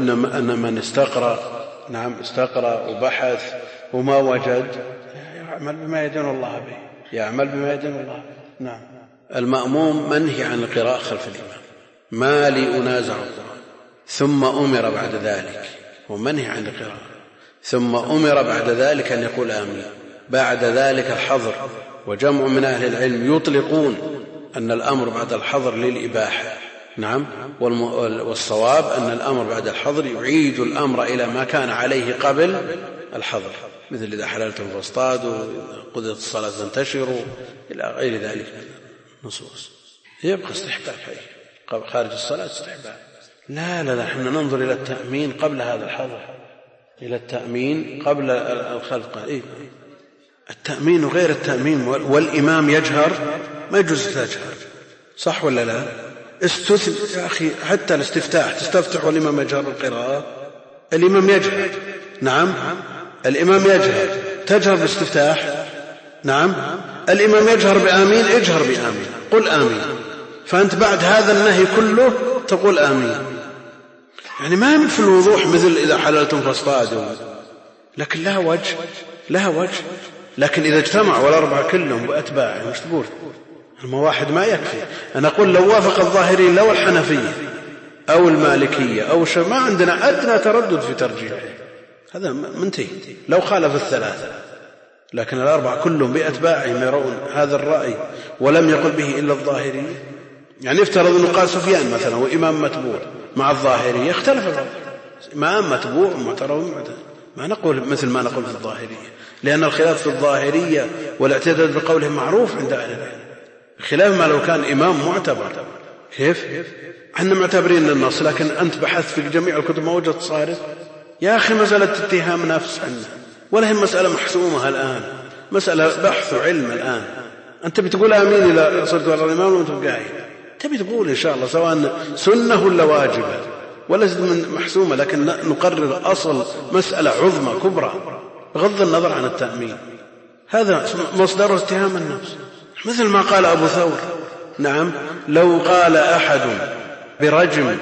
Speaker 2: أن من استقرأ، نعم، استقرأ وبحث وما وجد يعمل بما يدين الله به، يعمل بما يدين الله به. نعم، المأموم منهي عن القراءة خلف الإمام، ما لي أنازع القرآن، ثم أمر بعد ذلك، ومنهي عن القراءة، ثم أمر بعد ذلك أن يقول آمين، بعد ذلك الحظر. وجمع من أهل العلم يطلقون أن الأمر بعد الحظر للإباحة. نعم، والصواب أن الأمر بعد الحظر يعيد الأمر إلى ما كان عليه قبل الحظر، مثل إذا حللتم فاصطادوا، قضيت الصلاة فانتشروا، إلى غير ذلك نصوص. يبقى استحباب خارج الصلاة استحباب. لا لا لا، احنا ننظر إلى التأمين قبل هذا الحظر، إلى التأمين قبل الخلق. إيه؟ التأمين وغير التأمين، والإمام يجهر ما يجوز تجهر، صح ولا لا؟ استثنى يا أخي، حتى الاستفتاح تستفتح والإمام يجهر بالقراءة، الإمام يجهر. نعم، الإمام يجهر، تجهر بالاستفتاح. نعم، الإمام يجهر بآمين، اجهر بآمين، قل آمين. فأنت بعد هذا النهي كله تقول آمين، يعني ما مثل الوضوح مثل إذا حللتم فاصطادوا، لكن لها وجه، لها وجه. لكن إذا اجتمع والأربعة كلهم بأتباعهم مش تقول واحد ما يكفي. أنا أقول لو وافق الظاهرين لو الحنفية أو المالكية أو شيء ما عندنا أدنى تردد في ترجيحه، هذا منتهي لو خالف الثلاثة. لكن الأربعة كلهم بأتباعهم يرون هذا الرأي ولم يقل به إلا الظاهري. يعني افترض أنه قال سفيان مثلا هو إمام متبوع مع الظاهرية، اختلف الرأي، إمام متبوع معترض، ما نقول مثل ما نقول في الظاهرية، لأن الخلاف في الظاهرية والاعتداد بقولهم معروف عند أهل العلم، خلاف ما لو كان إمام معتبر. كيف؟ احنا معتبرين النص، لكن أنت بحثت في جميع الكتب ما وجدت صارف. يا أخي مسألة اتهام نفس عنا، ولا هي مسألة محسومة الآن، مسألة بحث علم الآن. أنت بتقول آمين إلى صرت وراء الإمام وأنت قاعد، تبي تقول إن شاء الله سواء سنة ولا واجبة ولا من محسومة، لكن نقرر أصل مسألة عظمى كبرى بغض النظر عن التأمين. هذا مصدر اتهام النفس، مثل ما قال أبو ثور. نعم، لو قال أحد برجم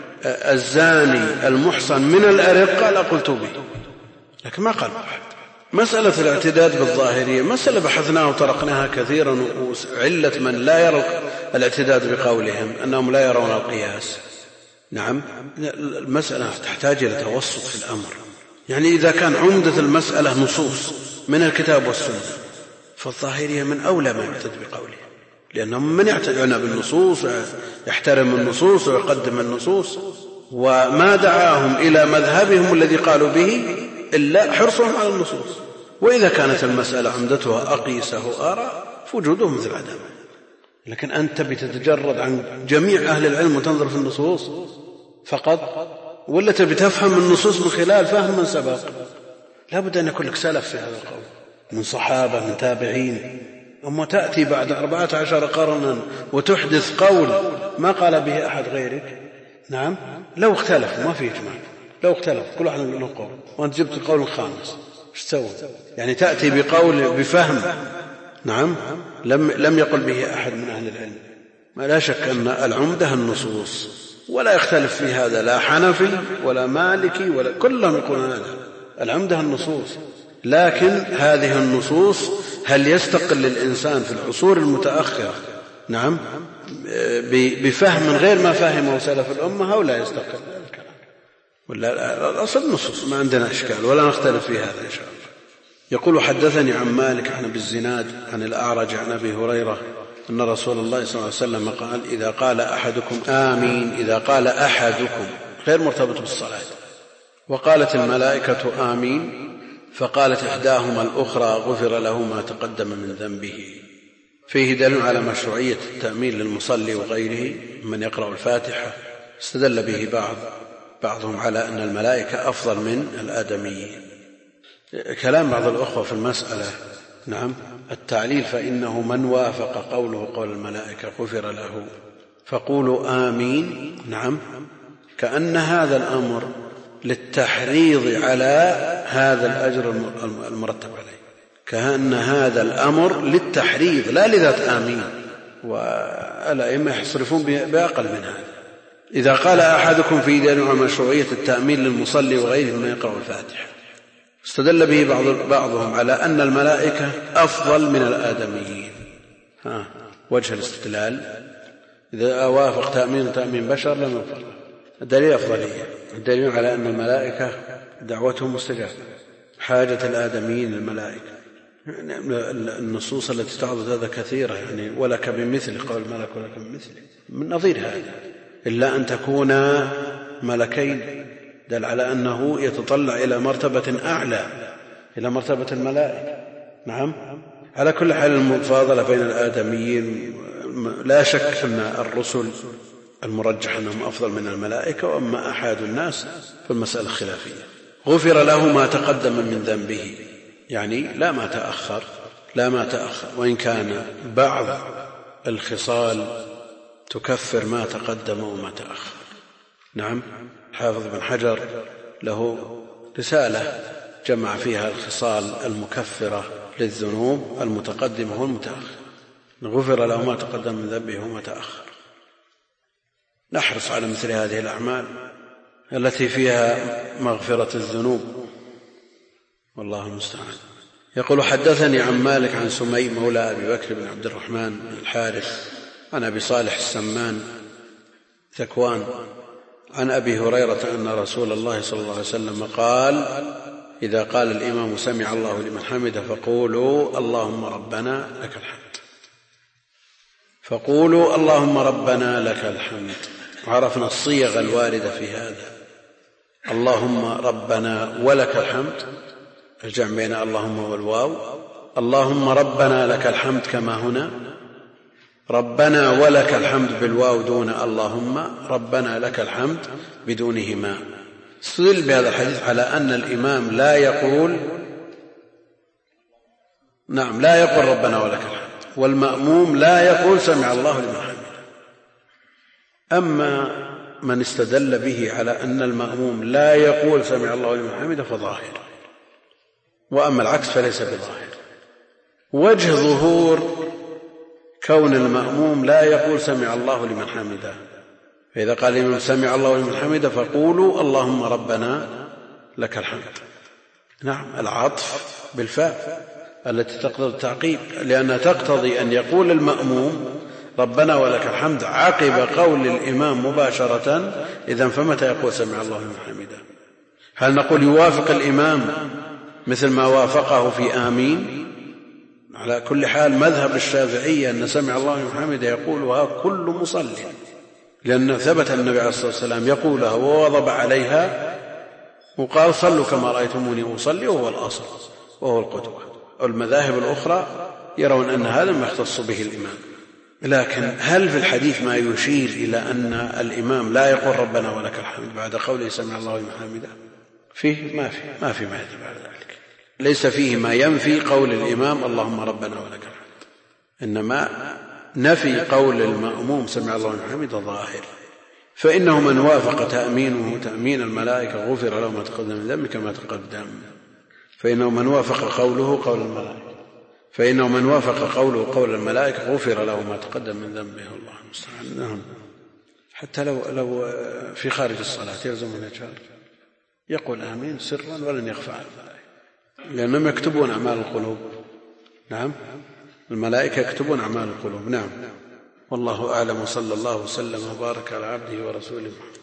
Speaker 2: الزاني المحصن من الأرقة لقلت به، لكن ما قال أحد. مسألة الاعتداد بالظاهرية مسألة بحثناها وطرقناها كثيرا، وعلة من لا يرى الاعتداد بقولهم أنهم لا يرون القياس. نعم، المسألة تحتاج إلى توسط في الأمر. يعني إذا كان عمدة المسألة نصوص من الكتاب والسنة، فالظاهرية من أولى ما يعتد بقوله، لأنهم من يعتنى بالنصوص يحترم النصوص ويقدم النصوص، وما دعاهم إلى مذهبهم الذي قالوا به إلا حرصهم على النصوص. وإذا كانت المسألة عمدتها أقيسه آراء فوجودهم مثل عدم. لكن أنت بتتجرد عن جميع أهل العلم وتنظر في النصوص فقط، ولا تبي تفهم النصوص من خلال فهم من سبق؟ لا بد أن يكون لك سلف في هذا القول من صحابة من تابعين. أما تأتي بعد أربعة عشر قرنا وتحدث قول ما قال به أحد غيرك. نعم لو اختلف ما في إجماع، لو اختلف كل واحد له قول وأنت جبت القول الخامس ايش تسوي؟ يعني تأتي بقول بفهم نعم لم, لم يقل به أحد من أهل العلم. ما لا شك أن العمدة النصوص، ولا يختلف في هذا لا حنفي ولا مالكي ولا كلهم يقولون هذا، العمدة النصوص. لكن هذه النصوص هل يستقل الإنسان في العصور المتأخرة نعم بفهم غير ما فهمه سلف الأمة أو لا يستقل؟ ولا الأصل النصوص ما عندنا إشكال ولا نختلف في هذا إن شاء الله. يقول حدثني عن مالك عن أبي الزناد عن الأعرج عن أبي هريرة أن رسول الله صلى الله عليه وسلم قال إذا قال أحدكم آمين، إذا قال أحدكم غير مرتبط بالصلاة. وقالت الملائكة آمين، فقالت إحداهما الأخرى غفر له ما تقدم من ذنبه. فيه دليل على مشروعية التأمين للمصلي وغيره من يقرأ الفاتحة. استدل به بعض بعضهم على أن الملائكة أفضل من الآدميين. كلام بعض الأخوة في المسألة نعم التعليل، فإنه من وافق قوله قول الملائكة غفر له فقولوا آمين. نعم كأن هذا الأمر للتحريض على هذا الأجر المرتب عليه، كأن هذا الأمر للتحريض لا لذات آمين. والأئمة يصرفون بأقل من هذا. إذا قال أحدكم في دين عن مشروعية التأمين للمصلي وغيره من يقرأ الفاتحة. استدل به بعض بعضهم على أن الملائكة أفضل من الآدميين. ها وجه الاستدلال إذا وافق تأمين تأمين بشر لم يفضل. الدليل أفضلية، الدليل على أن الملائكة دعوتهم مستجابة، حاجة الآدميين للملائكة. النصوص التي تعرض هذا كثيرة، يعني ولك بمثل قول الملك ولك بمثل من نظير هذا، إلا أن تكون ملكين دل على أنه يتطلع إلى مرتبة أعلى، إلى مرتبة الملائكة. نعم على كل حال المفاضلة بين الآدميين لا شك أن الرسل المرجح أنهم أفضل من الملائكة، وأما أحد الناس فالمسألة خلافية. غفر له ما تقدم من ذنبه، يعني لا ما تأخر، لا ما تأخر، وإن كان بعض الخصال تكفر ما تقدم وما تأخر. نعم حافظ بن حجر له رسالة جمع فيها الخصال المكفرة للذنوب المتقدمة والمتأخر. غفر له ما تقدم من ذنبه وما تأخر. نحرص على مثل هذه الأعمال التي فيها مغفرة الذنوب، والله المستعان. يقول حدثني عن مالك عن سمي مولى أبي بكر بن عبد الرحمن بن الحارث عن أبي صالح السمان ذكوان عن أبي هريرة أن رسول الله صلى الله عليه وسلم قال إذا قال الإمام سمع الله لمن حمده فقولوا اللهم ربنا لك الحمد، فقولوا اللهم ربنا لك الحمد. عرفنا الصيغ الواردة في هذا، اللهم ربنا ولك الحمد، الجمع بين اللهم والواو، اللهم ربنا لك الحمد كما هنا، ربنا ولك الحمد بالواو دون اللهم، ربنا لك الحمد بدونهما. استدل بهذا الحديث على أن الإمام لا يقول نعم لا يقول ربنا ولك الحمد، والمأموم لا يقول سمع الله لمن حمده. أما من استدل به على أن المأموم لا يقول سمع الله لمن حمده فظاهر، وأما العكس فليس بظاهر. وجه ظهور كون المأموم لا يقول سمع الله لمن حمده، فإذا قال الإمام سمع الله لمن حمده فقولوا اللهم ربنا لك الحمد. نعم العطف بالفاء التي تقتضي التعقيب، لأنها تقتضي أن يقول المأموم ربنا ولك الحمد عقب قول الإمام مباشرة. إذن فمتى يقول سمع الله لمن حمده؟ هل نقول يوافق الإمام مثل ما وافقه في آمين؟ على كل حال مذهب الشافعية أن سمع الله لمن حمده يقولها كل مصلي، لأن ثبت النبي عليه الصلاة والسلام يقولها ووضب عليها وقال صلوا كما رأيتموني أصلي، وهو الأصل وهو القدوة. والمذاهب الأخرى يرون أن هذا ما يختص به الإمام. لكن هل في الحديث ما يشير إلى أن الإمام لا يقول ربنا ولك الحمد بعد قوله سمع الله لمن حمده؟ فيه ما فيه ما في ما يدل على ذلك، ليس فيه ما ينفي قول الإمام اللهم ربنا ولك الحمد، إنما نفي قول المأموم سمع الله لمن حمده ظاهر. فإنه من وافق تأمينه تأمين الملائكة غفر له ما تقدم من ذنبه كما تقدم. فإنه من وافق قوله قول الملائكة فإنه من وافق قوله قول الملائكة غفر له ما تقدم من ذنبه. الله المستعان. حتى لو لو في خارج الصلاة يلزم أن يجهر يقول آمين سرا ولن يخفى على الملائكة، لأنهم يكتبون أعمال القلوب. نعم، الملائكة يكتبون أعمال القلوب. نعم، والله أعلم، وصلى الله وسلم وبارك على عبده ورسوله.